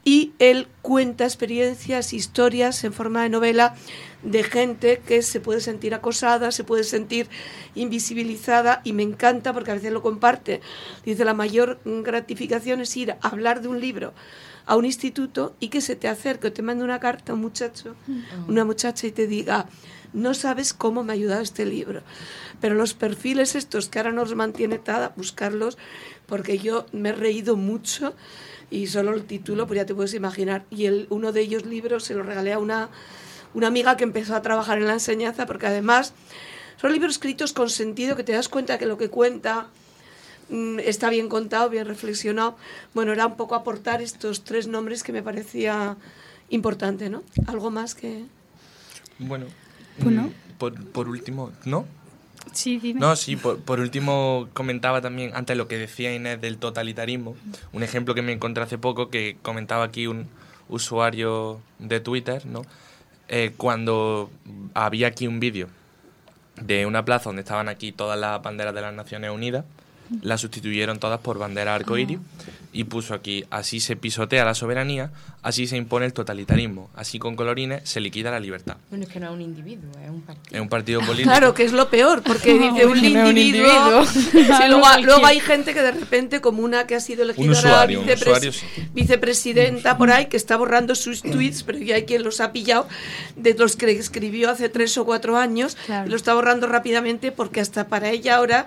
y él cuenta experiencias, historias en forma de novela de gente que se puede sentir acosada, se puede sentir invisibilizada, y me encanta porque a veces lo comparte. Dice, la mayor gratificación es ir a hablar de un libro a un instituto y que se te acerque o te mande una carta un muchacho, una muchacha, y te diga, no sabes cómo me ha ayudado este libro. Pero los perfiles estos que ahora nos mantiene Tada, buscarlos, porque yo me he reído mucho y solo el título, pues ya te puedes imaginar. Y uno de ellos libros se lo regalé a una amiga que empezó a trabajar en la enseñanza, porque además son libros escritos con sentido, que te das cuenta que lo que cuenta está bien contado, bien reflexionado. Bueno, era un poco aportar estos 3 nombres que me parecía importante, ¿no? Algo más que... Bueno, Bueno. Por último, ¿no? Sí, dime. No, sí, por último comentaba también, antes lo que decía Inés del totalitarismo, un ejemplo que me encontré hace poco, que comentaba aquí un usuario de Twitter, ¿no? Cuando había aquí un vídeo de una plaza donde estaban aquí todas las banderas de las Naciones Unidas, las sustituyeron todas por banderas arcoíris, y puso aquí, así se pisotea la soberanía, así se impone el totalitarismo, así con colorines se liquida la libertad. Bueno, es que no es un individuo, es un partido. Es un partido político. Claro, que es lo peor, porque dice un individuo. Sí, luego hay gente que de repente, como una que ha sido elegida vicepresidenta por ahí, que está borrando sus tweets, pero ya hay quien los ha pillado, de los que escribió hace 3 o 4 años, Claro. y lo está borrando rápidamente porque hasta para ella ahora...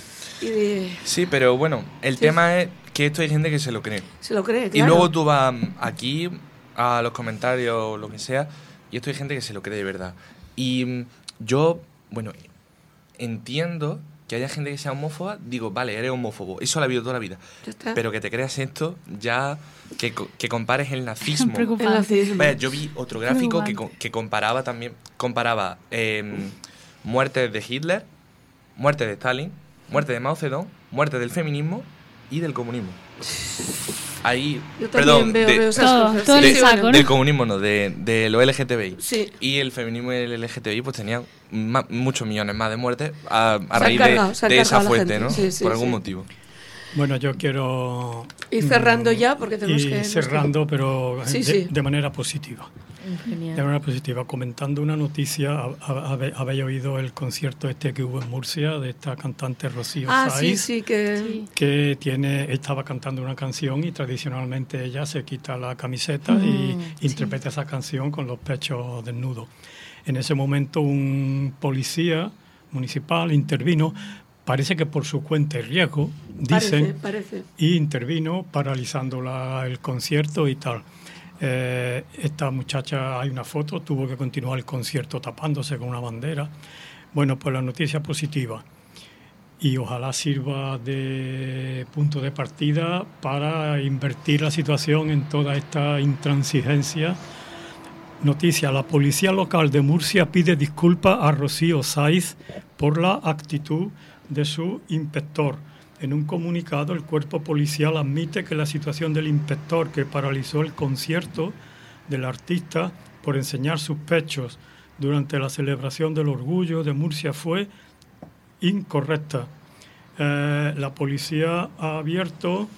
Sí, pero bueno, el tema es que esto hay gente que se lo cree. Se lo cree, claro. Y luego tú vas aquí a los comentarios o lo que sea, y esto hay gente que se lo cree de verdad. Y yo, bueno, entiendo que haya gente que sea homófoba, digo, vale, eres homófobo, eso lo ha habido toda la vida. Ya está. Pero que te creas esto, ya que compares el nazismo. Preocupante. El nazismo. Vaya, yo vi otro gráfico Preocupante. que comparaba muertes de Hitler, muerte de Stalin, muerte de Mao Zedong, muerte del feminismo y del comunismo. Ahí, Yo también veo esas cosas. todo el saco, ¿no? del comunismo no, de lo LGTBI. Sí. Y el feminismo y el LGTBI pues tenían muchos millones más de muertes a Se han raíz cargado, se han de esa cargado a la fuente, gente. ¿no? Sí, sí, por algún sí. motivo. Bueno, yo quiero... Ir cerrando ya, porque tenemos ir que... cerrando, pero Sí, sí. de manera positiva. Genial. De manera positiva, comentando una noticia, habéis oído el concierto que hubo en Murcia de esta cantante Rocío Sáiz, sí, que... Sí. que estaba cantando una canción y tradicionalmente ella se quita la camiseta y interpreta esa canción con los pechos desnudos. En ese momento un policía municipal intervino, parece que por su cuenta y riesgo, dicen, Parece. y intervino paralizando el concierto y tal. Esta muchacha, hay una foto, tuvo que continuar el concierto tapándose con una bandera. Bueno, pues la noticia positiva, y ojalá sirva de punto de partida para invertir la situación en toda esta intransigencia. Noticia: la policía local de Murcia pide disculpas a Rocío Sáiz por la actitud de su inspector. En un comunicado, el cuerpo policial admite que la situación del inspector que paralizó el concierto del artista por enseñar sus pechos durante la celebración del orgullo de Murcia fue incorrecta. La policía ha abierto,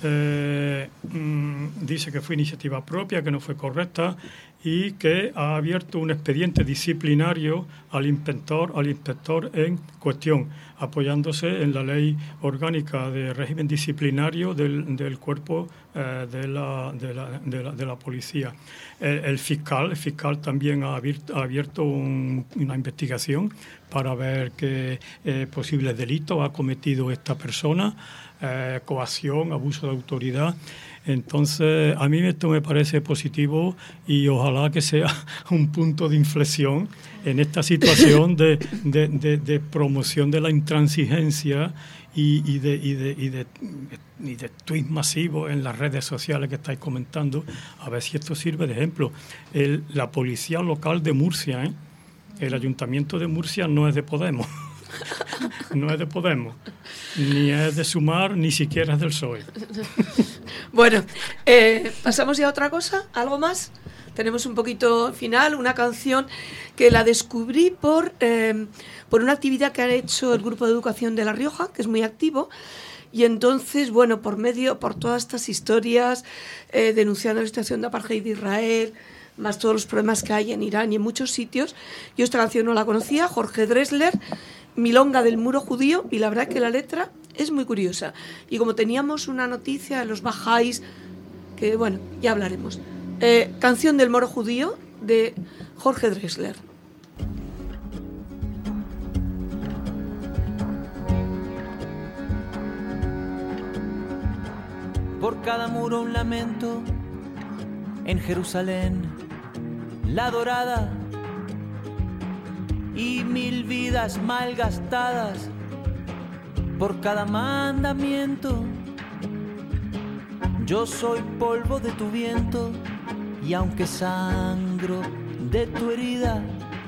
dice que fue iniciativa propia, que no fue correcta, y que ha abierto un expediente disciplinario al inspector en cuestión, apoyándose en la ley orgánica de régimen disciplinario del cuerpo de la policía. El fiscal también ha abierto una investigación para ver qué posibles delitos ha cometido esta persona, coacción, abuso de autoridad. Entonces, a mí esto me parece positivo y ojalá que sea un punto de inflexión en esta situación de promoción de la intransigencia y de tweets masivos en las redes sociales que estáis comentando. A ver si esto sirve de ejemplo. La policía local de Murcia, el ayuntamiento de Murcia no es de Podemos. No es de Podemos, ni es de Sumar, ni siquiera es del PSOE. Bueno, pasamos ya a otra cosa, ¿algo más? Tenemos un poquito final, una canción que la descubrí por una actividad que ha hecho el Grupo de Educación de La Rioja, que es muy activo, Y entonces, bueno, por todas estas historias, denunciando la situación de apartheid de Israel, más todos los problemas que hay en Irán y en muchos sitios, yo esta canción no la conocía, Jorge Drexler, Milonga del Muro Judío, y la verdad que la letra es muy curiosa. Y como teníamos una noticia de los bajáis, que bueno, ya hablaremos. Canción del Muro Judío de Jorge Drexler. Por cada muro un lamento, en Jerusalén, la dorada, y 1000 vidas malgastadas, por cada mandamiento. Yo soy polvo de tu viento, y aunque sangro de tu herida,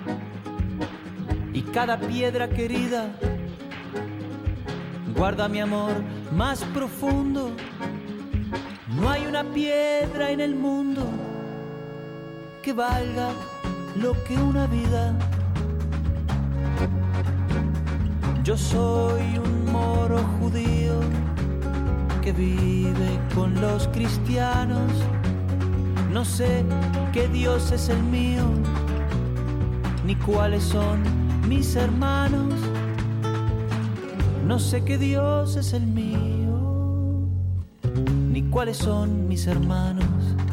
y cada piedra querida, guarda mi amor más profundo. No hay una piedra en el mundo que valga lo que una vida. Yo soy un moro judío que vive con los cristianos. No sé qué Dios es el mío, ni cuáles son mis hermanos. No sé qué Dios es el mío, ni cuáles son mis hermanos.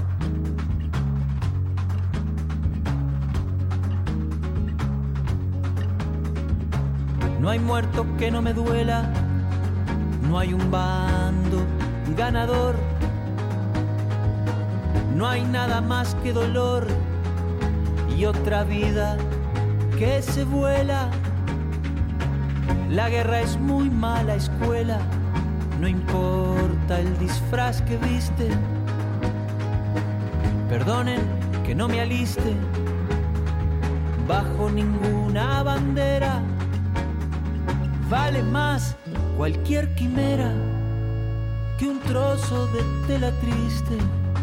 No hay muerto que no me duela, no hay un bando ganador, no hay nada más que dolor y otra vida que se vuela. La guerra es muy mala escuela, no importa el disfraz que viste. Perdonen que no me aliste bajo ninguna bandera. Vale más cualquier quimera que un trozo de tela triste.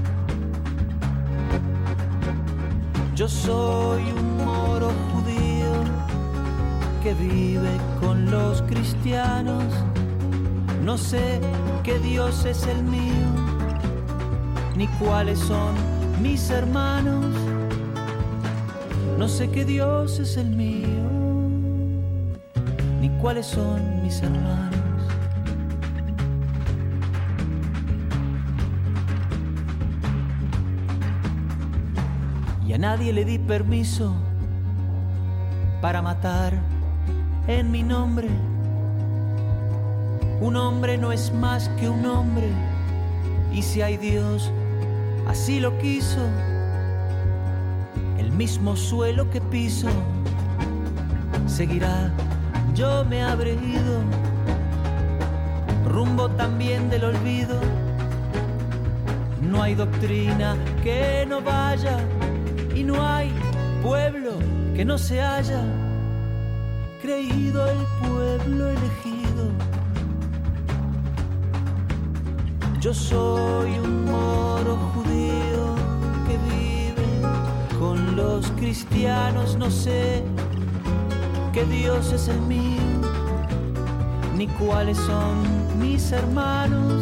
Yo soy un moro judío que vive con los cristianos. No sé qué Dios es el mío, ni cuáles son mis hermanos. No sé qué Dios es el mío, ni cuáles son mis hermanos. Y a nadie le di permiso para matar en mi nombre. Un hombre no es más que un hombre, y si hay Dios, así lo quiso. El mismo suelo que piso seguirá. Yo me habré ido rumbo también del olvido. No hay doctrina que no vaya, y no hay pueblo que no se haya creído el pueblo elegido. Yo soy un moro judío que vive con los cristianos. No sé qué Dios es el mío, ni cuáles son mis hermanos.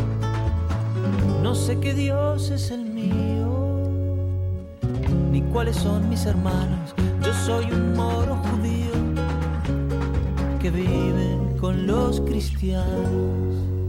No sé qué Dios es el mío, ni cuáles son mis hermanos. Yo soy un moro judío que vive con los cristianos.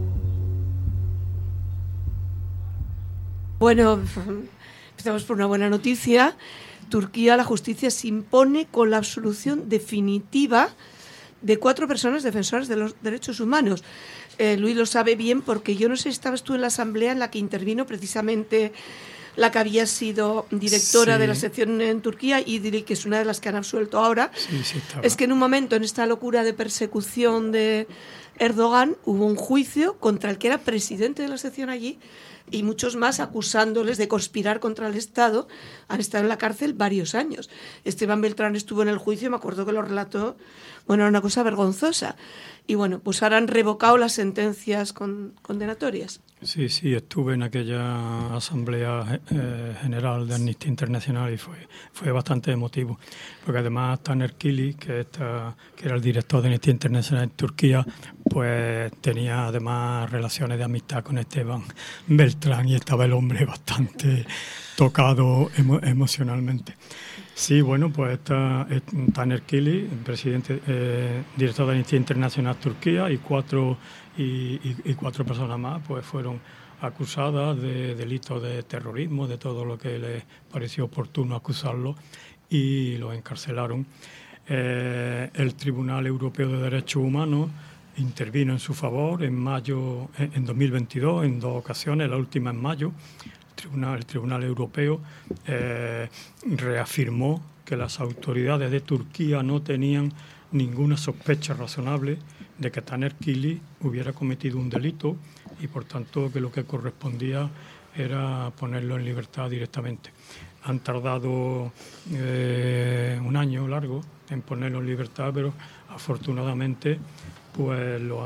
Bueno, empezamos por una buena noticia. Turquía, la justicia se impone con la absolución definitiva de 4 personas defensoras de los derechos humanos. Luis lo sabe bien porque yo no sé si estabas tú en la asamblea en la que intervino precisamente la que había sido directora de la sección en Turquía y que es una de las que han absuelto ahora. Sí, es que en un momento, en esta locura de persecución de Erdogan, hubo un juicio contra el que era presidente de la sección allí y muchos más acusándoles de conspirar contra el Estado. Han estado en la cárcel varios años. Esteban Beltrán estuvo en el juicio, me acuerdo que lo relató, bueno, era una cosa vergonzosa. y bueno, pues ahora han revocado las sentencias condenatorias. Sí, estuve en aquella asamblea general de Amnistía Internacional y fue bastante emotivo, porque además Taner Kili, que era el director de Amnistía Internacional en Turquía, pues tenía además relaciones de amistad con Esteban Beltrán y estaba el hombre bastante tocado emocionalmente. Sí, bueno, pues Taner Kili, director de Amnistía Internacional Turquía, y cuatro personas más pues fueron acusadas de delitos de terrorismo, de todo lo que les pareció oportuno acusarlo, y los encarcelaron. El Tribunal Europeo de Derechos Humanos intervino en su favor en 2022, en 2 ocasiones, la última en mayo. El Tribunal Europeo reafirmó que las autoridades de Turquía no tenían ninguna sospecha razonable de que Taner Kili hubiera cometido un delito y, por tanto, que lo que correspondía era ponerlo en libertad directamente. Han tardado un año largo en ponerlo en libertad, pero afortunadamente pues lo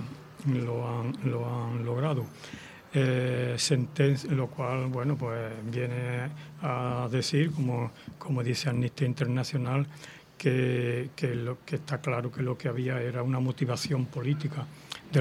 han logrado. Lo cual, bueno, pues viene a decir, como dice Amnistía Internacional, que está claro que lo que había era una motivación política de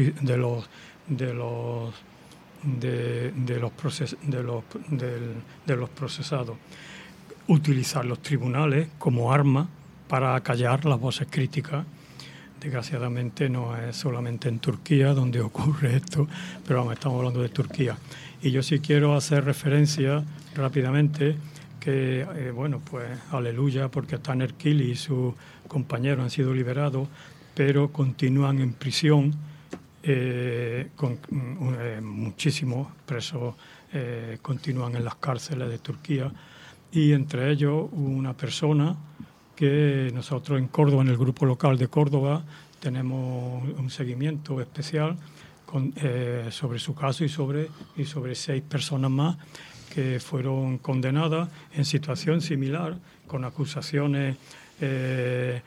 los procesados, utilizar los tribunales como arma para acallar las voces críticas. Desgraciadamente no es solamente en Turquía donde ocurre esto, pero vamos, estamos hablando de Turquía. Y yo sí quiero hacer referencia rápidamente que, bueno, pues aleluya, porque Taner Kili y sus compañeros han sido liberados, pero continúan en prisión, con muchísimos presos continúan en las cárceles de Turquía, y entre ellos una persona que nosotros en Córdoba, en el grupo local de Córdoba, tenemos un seguimiento especial sobre su caso y sobre 6 personas más que fueron condenadas en situación similar, con acusaciones de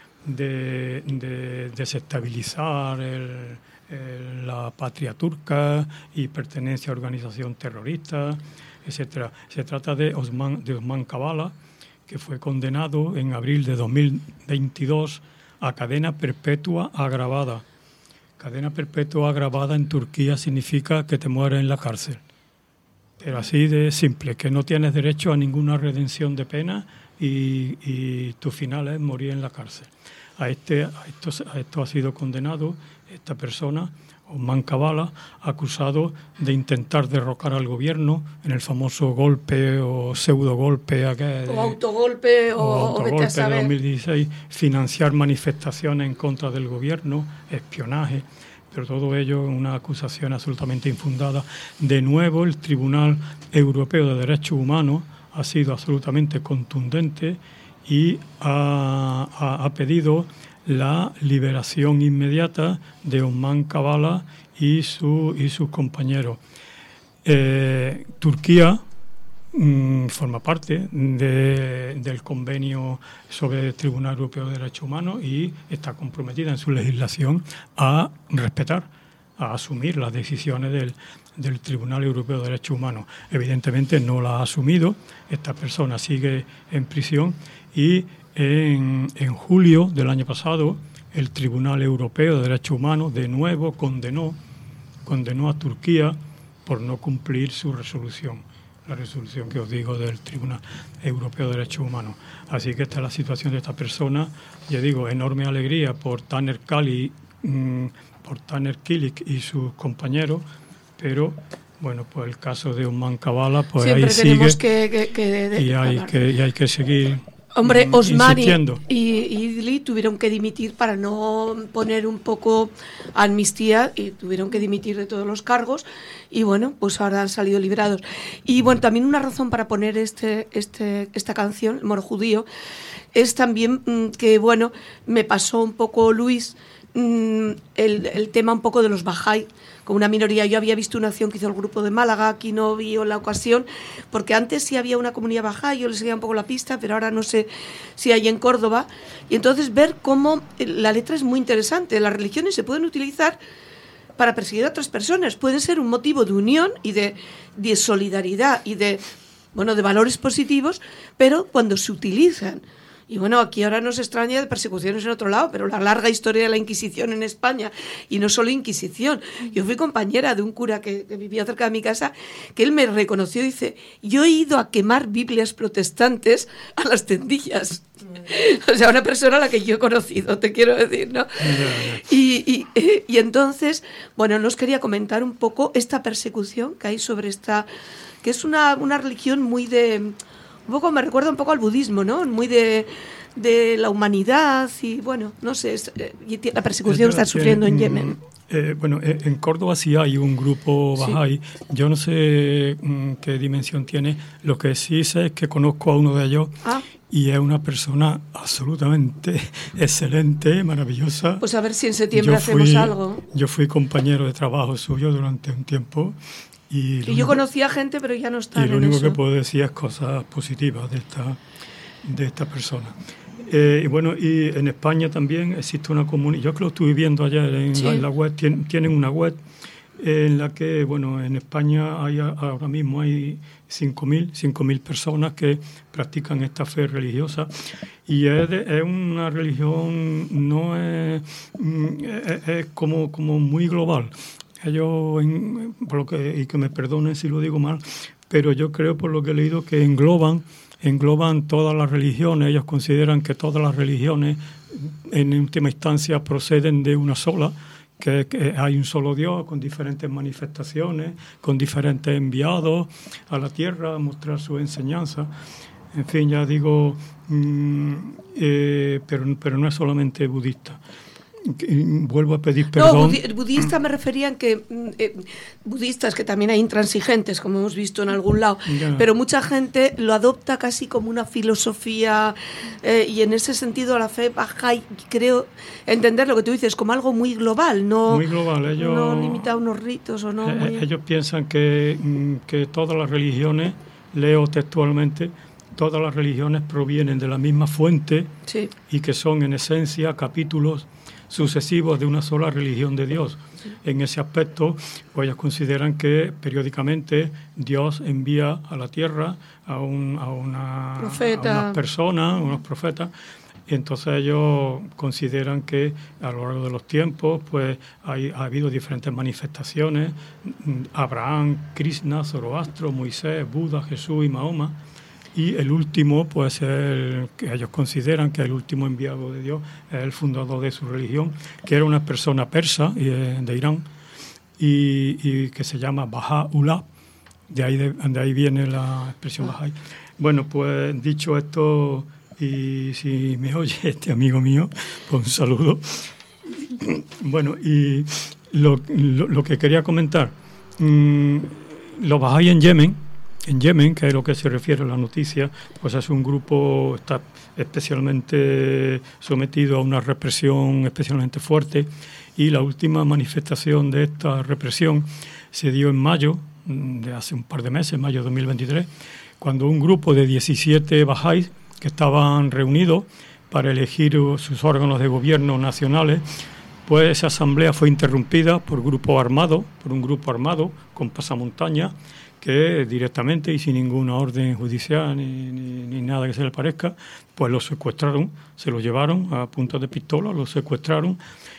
desestabilizar la patria turca y pertenencia a organización terrorista, etcétera. Se trata de Osman Kavala, que fue condenado en abril de 2022 a cadena perpetua agravada. Cadena perpetua agravada en Turquía significa que te mueres en la cárcel. Pero así de simple, que no tienes derecho a ninguna redención de pena y tu final es morir en la cárcel. A esto ha sido condenado esta persona, Osman Kavala, acusado de intentar derrocar al gobierno en el famoso golpe o pseudo-golpe o autogolpe de 2016, financiar manifestaciones en contra del gobierno, espionaje, pero todo ello es una acusación absolutamente infundada. De nuevo, el Tribunal Europeo de Derechos Humanos ha sido absolutamente contundente y ha pedido la liberación inmediata de Osman Kavala y sus compañeros. Turquía forma parte del convenio sobre el Tribunal Europeo de Derechos Humanos y está comprometida en su legislación a respetar, a asumir las decisiones del Tribunal Europeo de Derechos Humanos. Evidentemente no la ha asumido, esta persona sigue en prisión y en julio del año pasado el Tribunal Europeo de Derechos Humanos de nuevo condenó a Turquía por no cumplir su resolución, la resolución que os digo del Tribunal Europeo de Derechos Humanos. Así que esta es la situación de esta persona. Ya digo, enorme alegría por Taner Kili y sus compañeros, pero bueno, pues el caso de Osman Kavala, pues siempre ahí sigue y hay que seguir. Hombre, Osman y Idli tuvieron que dimitir para no poner un poco amnistía y tuvieron que dimitir de todos los cargos y bueno, pues ahora han salido liberados. Y bueno, también una razón para poner esta canción, El Moro Judío, es también que bueno, me pasó un poco, Luis, el tema un poco de los Bahá'í, como una minoría. Yo había visto una acción que hizo el grupo de Málaga, aquí no vi la ocasión, porque antes sí había una comunidad bahá'í, yo les seguía un poco la pista, pero ahora no sé si hay en Córdoba. Y entonces ver cómo la letra es muy interesante. Las religiones se pueden utilizar para perseguir a otras personas. Pueden ser un motivo de unión y de solidaridad y de valores positivos, pero cuando se utilizan. Y bueno, aquí ahora nos extraña de persecuciones en otro lado, pero la larga historia de la Inquisición en España, y no solo Inquisición. Yo fui compañera de un cura que vivía cerca de mi casa, que él me reconoció y dice: yo he ido a quemar Biblias protestantes a las tendillas. O sea, una persona a la que yo he conocido, te quiero decir, ¿no? Y entonces, bueno, nos quería comentar un poco esta persecución que hay sobre esta, que es una religión muy de... Un poco me recuerda un poco al budismo, ¿no? Muy de la humanidad y, bueno, no sé, la persecución que está sufriendo en Yemen. En Córdoba sí hay un grupo bahá'í. Yo no sé qué dimensión tiene. Lo que sí sé es que conozco a uno de ellos y es una persona absolutamente excelente, maravillosa. Pues a ver si en septiembre hacemos algo. Yo fui compañero de trabajo suyo durante un tiempo. Y yo conocía gente, pero ya no está. Y lo único que puedo decir es cosas positivas de esta persona. Y en España también existe una comunidad. Yo que lo estuve viendo ayer en la web. Tienen una web en la que, en España ahora mismo hay 5.000 personas que practican esta fe religiosa. Y es una religión, no es como muy global. Ellos, y que me perdonen si lo digo mal, pero yo creo, por lo que he leído, que engloban todas las religiones. Ellos consideran que todas las religiones, en última instancia, proceden de una sola, que hay un solo Dios con diferentes manifestaciones, con diferentes enviados a la tierra a mostrar su enseñanza. En fin, ya digo, pero no es solamente budista. Vuelvo a pedir perdón. No, budista me refería en que budistas, que también hay intransigentes, como hemos visto en algún lado, pero mucha gente lo adopta casi como una filosofía, y en ese sentido la fe bahá'í, creo entender lo que tú dices como algo muy global, no limita a unos ritos o no. Ellos piensan que todas las religiones, leo textualmente, todas las religiones provienen de la misma fuente y que son en esencia capítulos sucesivos de una sola religión de Dios. En ese aspecto, pues ellos consideran que periódicamente Dios envía a la tierra a unas personas, unos profetas, y entonces ellos consideran que a lo largo de los tiempos pues ha habido diferentes manifestaciones: Abraham, Krishna, Zoroastro, Moisés, Buda, Jesús y Mahoma. Y el último, pues el que ellos consideran que el último enviado de Dios es el fundador de su religión, que era una persona persa de Irán y que se llama Baha'u'llah. De ahí viene la expresión Bahá'í. Bueno, pues dicho esto, y si me oye este amigo mío, pues un saludo. Bueno, y lo que quería comentar, los Bahá'í en Yemen, que es lo que se refiere a la noticia, pues es un grupo, está especialmente sometido a una represión especialmente fuerte, y la última manifestación de esta represión se dio en mayo, de hace un par de meses, mayo de 2023, cuando un grupo de 17 bahá'ís que estaban reunidos para elegir sus órganos de gobierno nacionales, pues esa asamblea fue interrumpida por un grupo armado con pasamontañas, que directamente y sin ninguna orden judicial ni nada que se le parezca, pues los secuestraron, se los llevaron a punta de pistola, los secuestraron,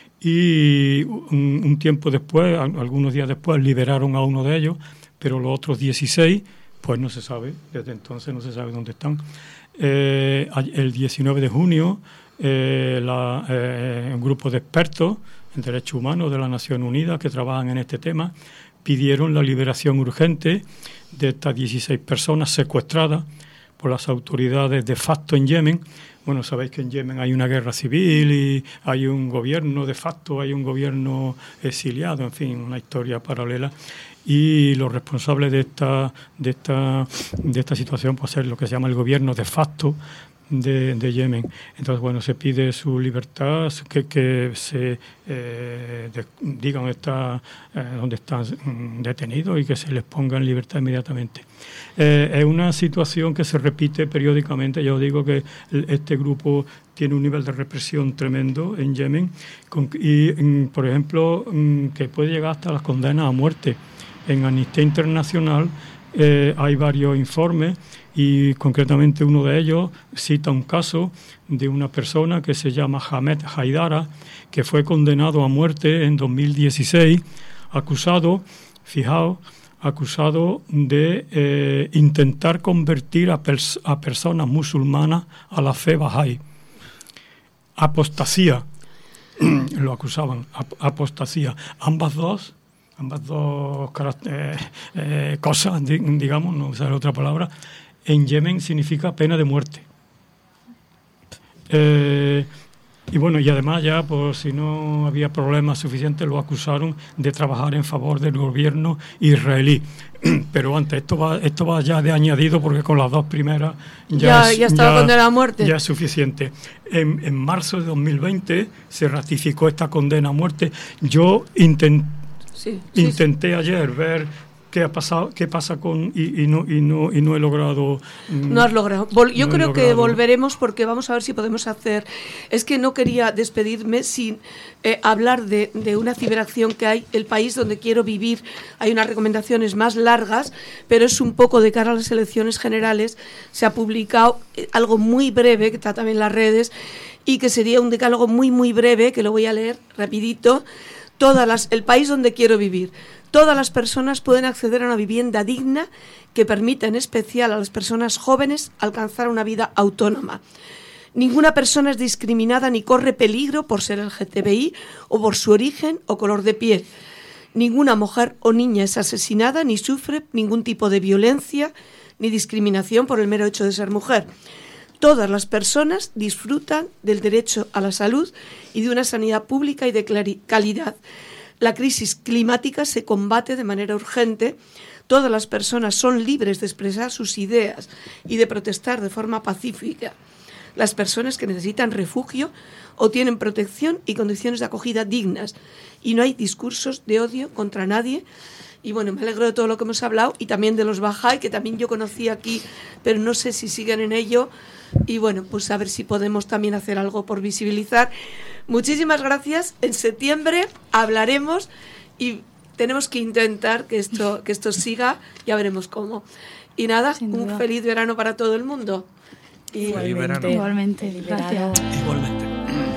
y un tiempo después, algunos días después, liberaron a uno de ellos, pero los otros 16, pues no se sabe, desde entonces no se sabe dónde están. El 19 de junio, un grupo de expertos en derechos humanos de las Naciones Unidas que trabajan en este tema pidieron la liberación urgente de estas 16 personas secuestradas por las autoridades de facto en Yemen. Bueno, sabéis que en Yemen hay una guerra civil y hay un gobierno de facto, hay un gobierno exiliado, en fin, una historia paralela. Y los responsables de esta situación, pues es lo que se llama el gobierno de facto, de Yemen. Entonces, bueno, se pide su libertad, que se digan dónde están detenidos y que se les ponga en libertad inmediatamente. Es una situación que se repite periódicamente. Yo digo que este grupo tiene un nivel de represión tremendo en Yemen y, por ejemplo, que puede llegar hasta las condenas a muerte. En Amnistía Internacional hay varios informes y concretamente uno de ellos cita un caso de una persona que se llama Hamed Haidara, que fue condenado a muerte en 2016, acusado de intentar convertir a personas musulmanas a la fe Bahá'í. Apostasía, lo acusaban, apostasía. Ambas dos cosas, digamos, no usar otra palabra, en Yemen significa pena de muerte. Y bueno, y además ya, por si no había problemas suficientes, lo acusaron de trabajar en favor del gobierno israelí. Pero antes, esto va ya de añadido, porque con las dos primeras ya estaba condenado a muerte. Ya es suficiente. En marzo de 2020 se ratificó esta condena a muerte. Yo intenté ayer ver qué pasa con y no he logrado. No has logrado. Yo creo que volveremos, porque vamos a ver si podemos hacer. Es que no quería despedirme sin hablar de una ciberacción que hay, El País Donde Quiero Vivir. Hay unas recomendaciones más largas, pero es un poco de cara a las elecciones generales. Se ha publicado algo muy breve, que está también en las redes, y que sería un decálogo muy, muy breve, que lo voy a leer rapidito. El País Donde Quiero Vivir. Todas las personas pueden acceder a una vivienda digna que permita, en especial a las personas jóvenes, alcanzar una vida autónoma. Ninguna persona es discriminada ni corre peligro por ser LGTBI o por su origen o color de piel. Ninguna mujer o niña es asesinada ni sufre ningún tipo de violencia ni discriminación por el mero hecho de ser mujer. Todas las personas disfrutan del derecho a la salud y de una sanidad pública y de calidad. La crisis climática se combate de manera urgente. Todas las personas son libres de expresar sus ideas y de protestar de forma pacífica. Las personas que necesitan refugio o tienen protección y condiciones de acogida dignas. Y no hay discursos de odio contra nadie. Y bueno, me alegro de todo lo que hemos hablado y también de los Bahá'í, que también yo conocí aquí, pero no sé si siguen en ello. Y bueno, pues a ver si podemos también hacer algo por visibilizar. Muchísimas gracias. En septiembre hablaremos y tenemos que intentar que esto siga. Ya veremos cómo. Y nada, un feliz verano para todo el mundo. Y feliz verano. Igualmente. Gracias. Igualmente.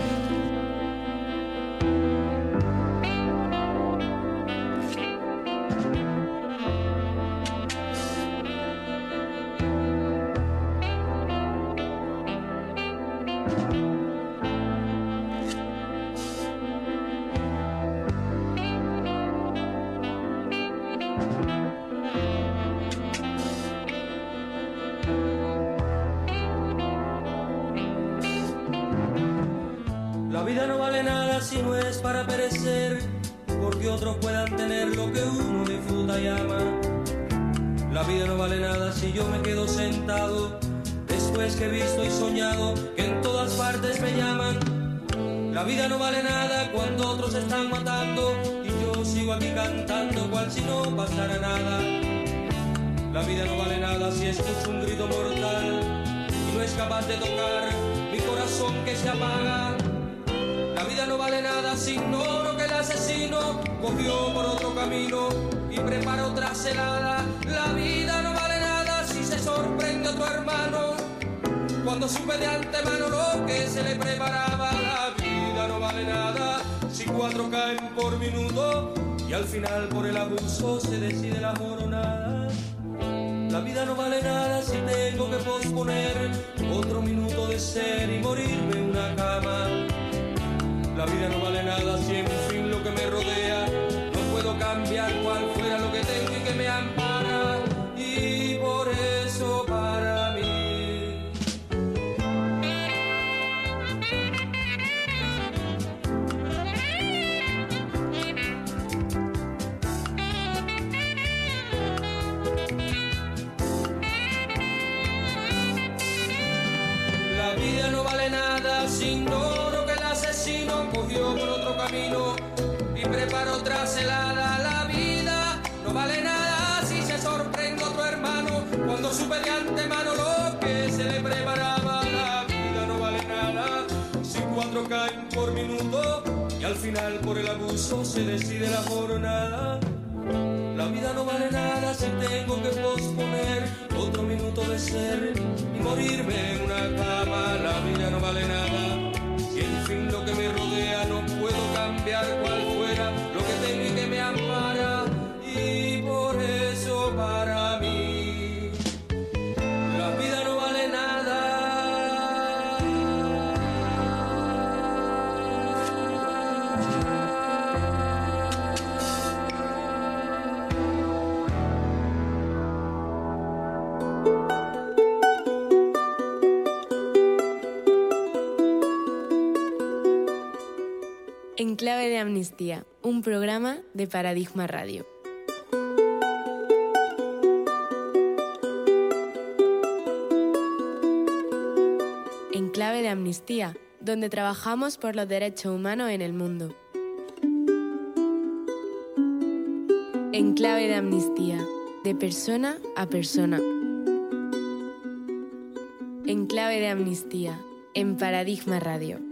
La vida no vale nada si no es para perecer, porque otros puedan tener lo que uno disfruta y ama. La vida no vale nada si yo me quedo sentado, después que he visto y soñado que en todas partes me llaman. La vida no vale nada cuando otros se están matando y yo sigo aquí cantando cual si no pasara nada. La vida no vale nada si escucho un grito mortal y no es capaz de tocar mi corazón que se apaga. La vida no vale nada si ignoro que el asesino cogió por otro camino y preparó otra celada. La vida no vale nada si se sorprende otro hermano cuando supe de antemano lo que se le preparaba. La vida no vale nada si 4 caen por minuto y al final por el abuso se decide la moronada. La vida no vale nada si tengo que posponer otro minuto de ser y morirme en una cama. La vida no vale nada si en fin lo que me rodea no puedo cambiar cual fuera lo que tengo y que me ampara. Y por eso para mí la si ignoro que el asesino cogió por otro camino y preparó tras helada la vida. No vale nada si se sorprende otro hermano cuando supe de antemano lo que se le preparaba. La vida no vale nada si 4 caen por minuto y al final por el abuso se decide la jornada. La vida no vale nada si tengo que posponer otro minuto de ser y morirme en una cama. La vida no vale nada si en fin lo que me rodea no puedo cambiar cual fuera lo que tengo y que me ampara. Y por eso para mí la vida no vale nada. En Clave de Amnistía, un programa de Paradigma Radio. En Clave de Amnistía, donde trabajamos por los derechos humanos en el mundo. En Clave de Amnistía, de persona a persona. En Clave de Amnistía, en Paradigma Radio.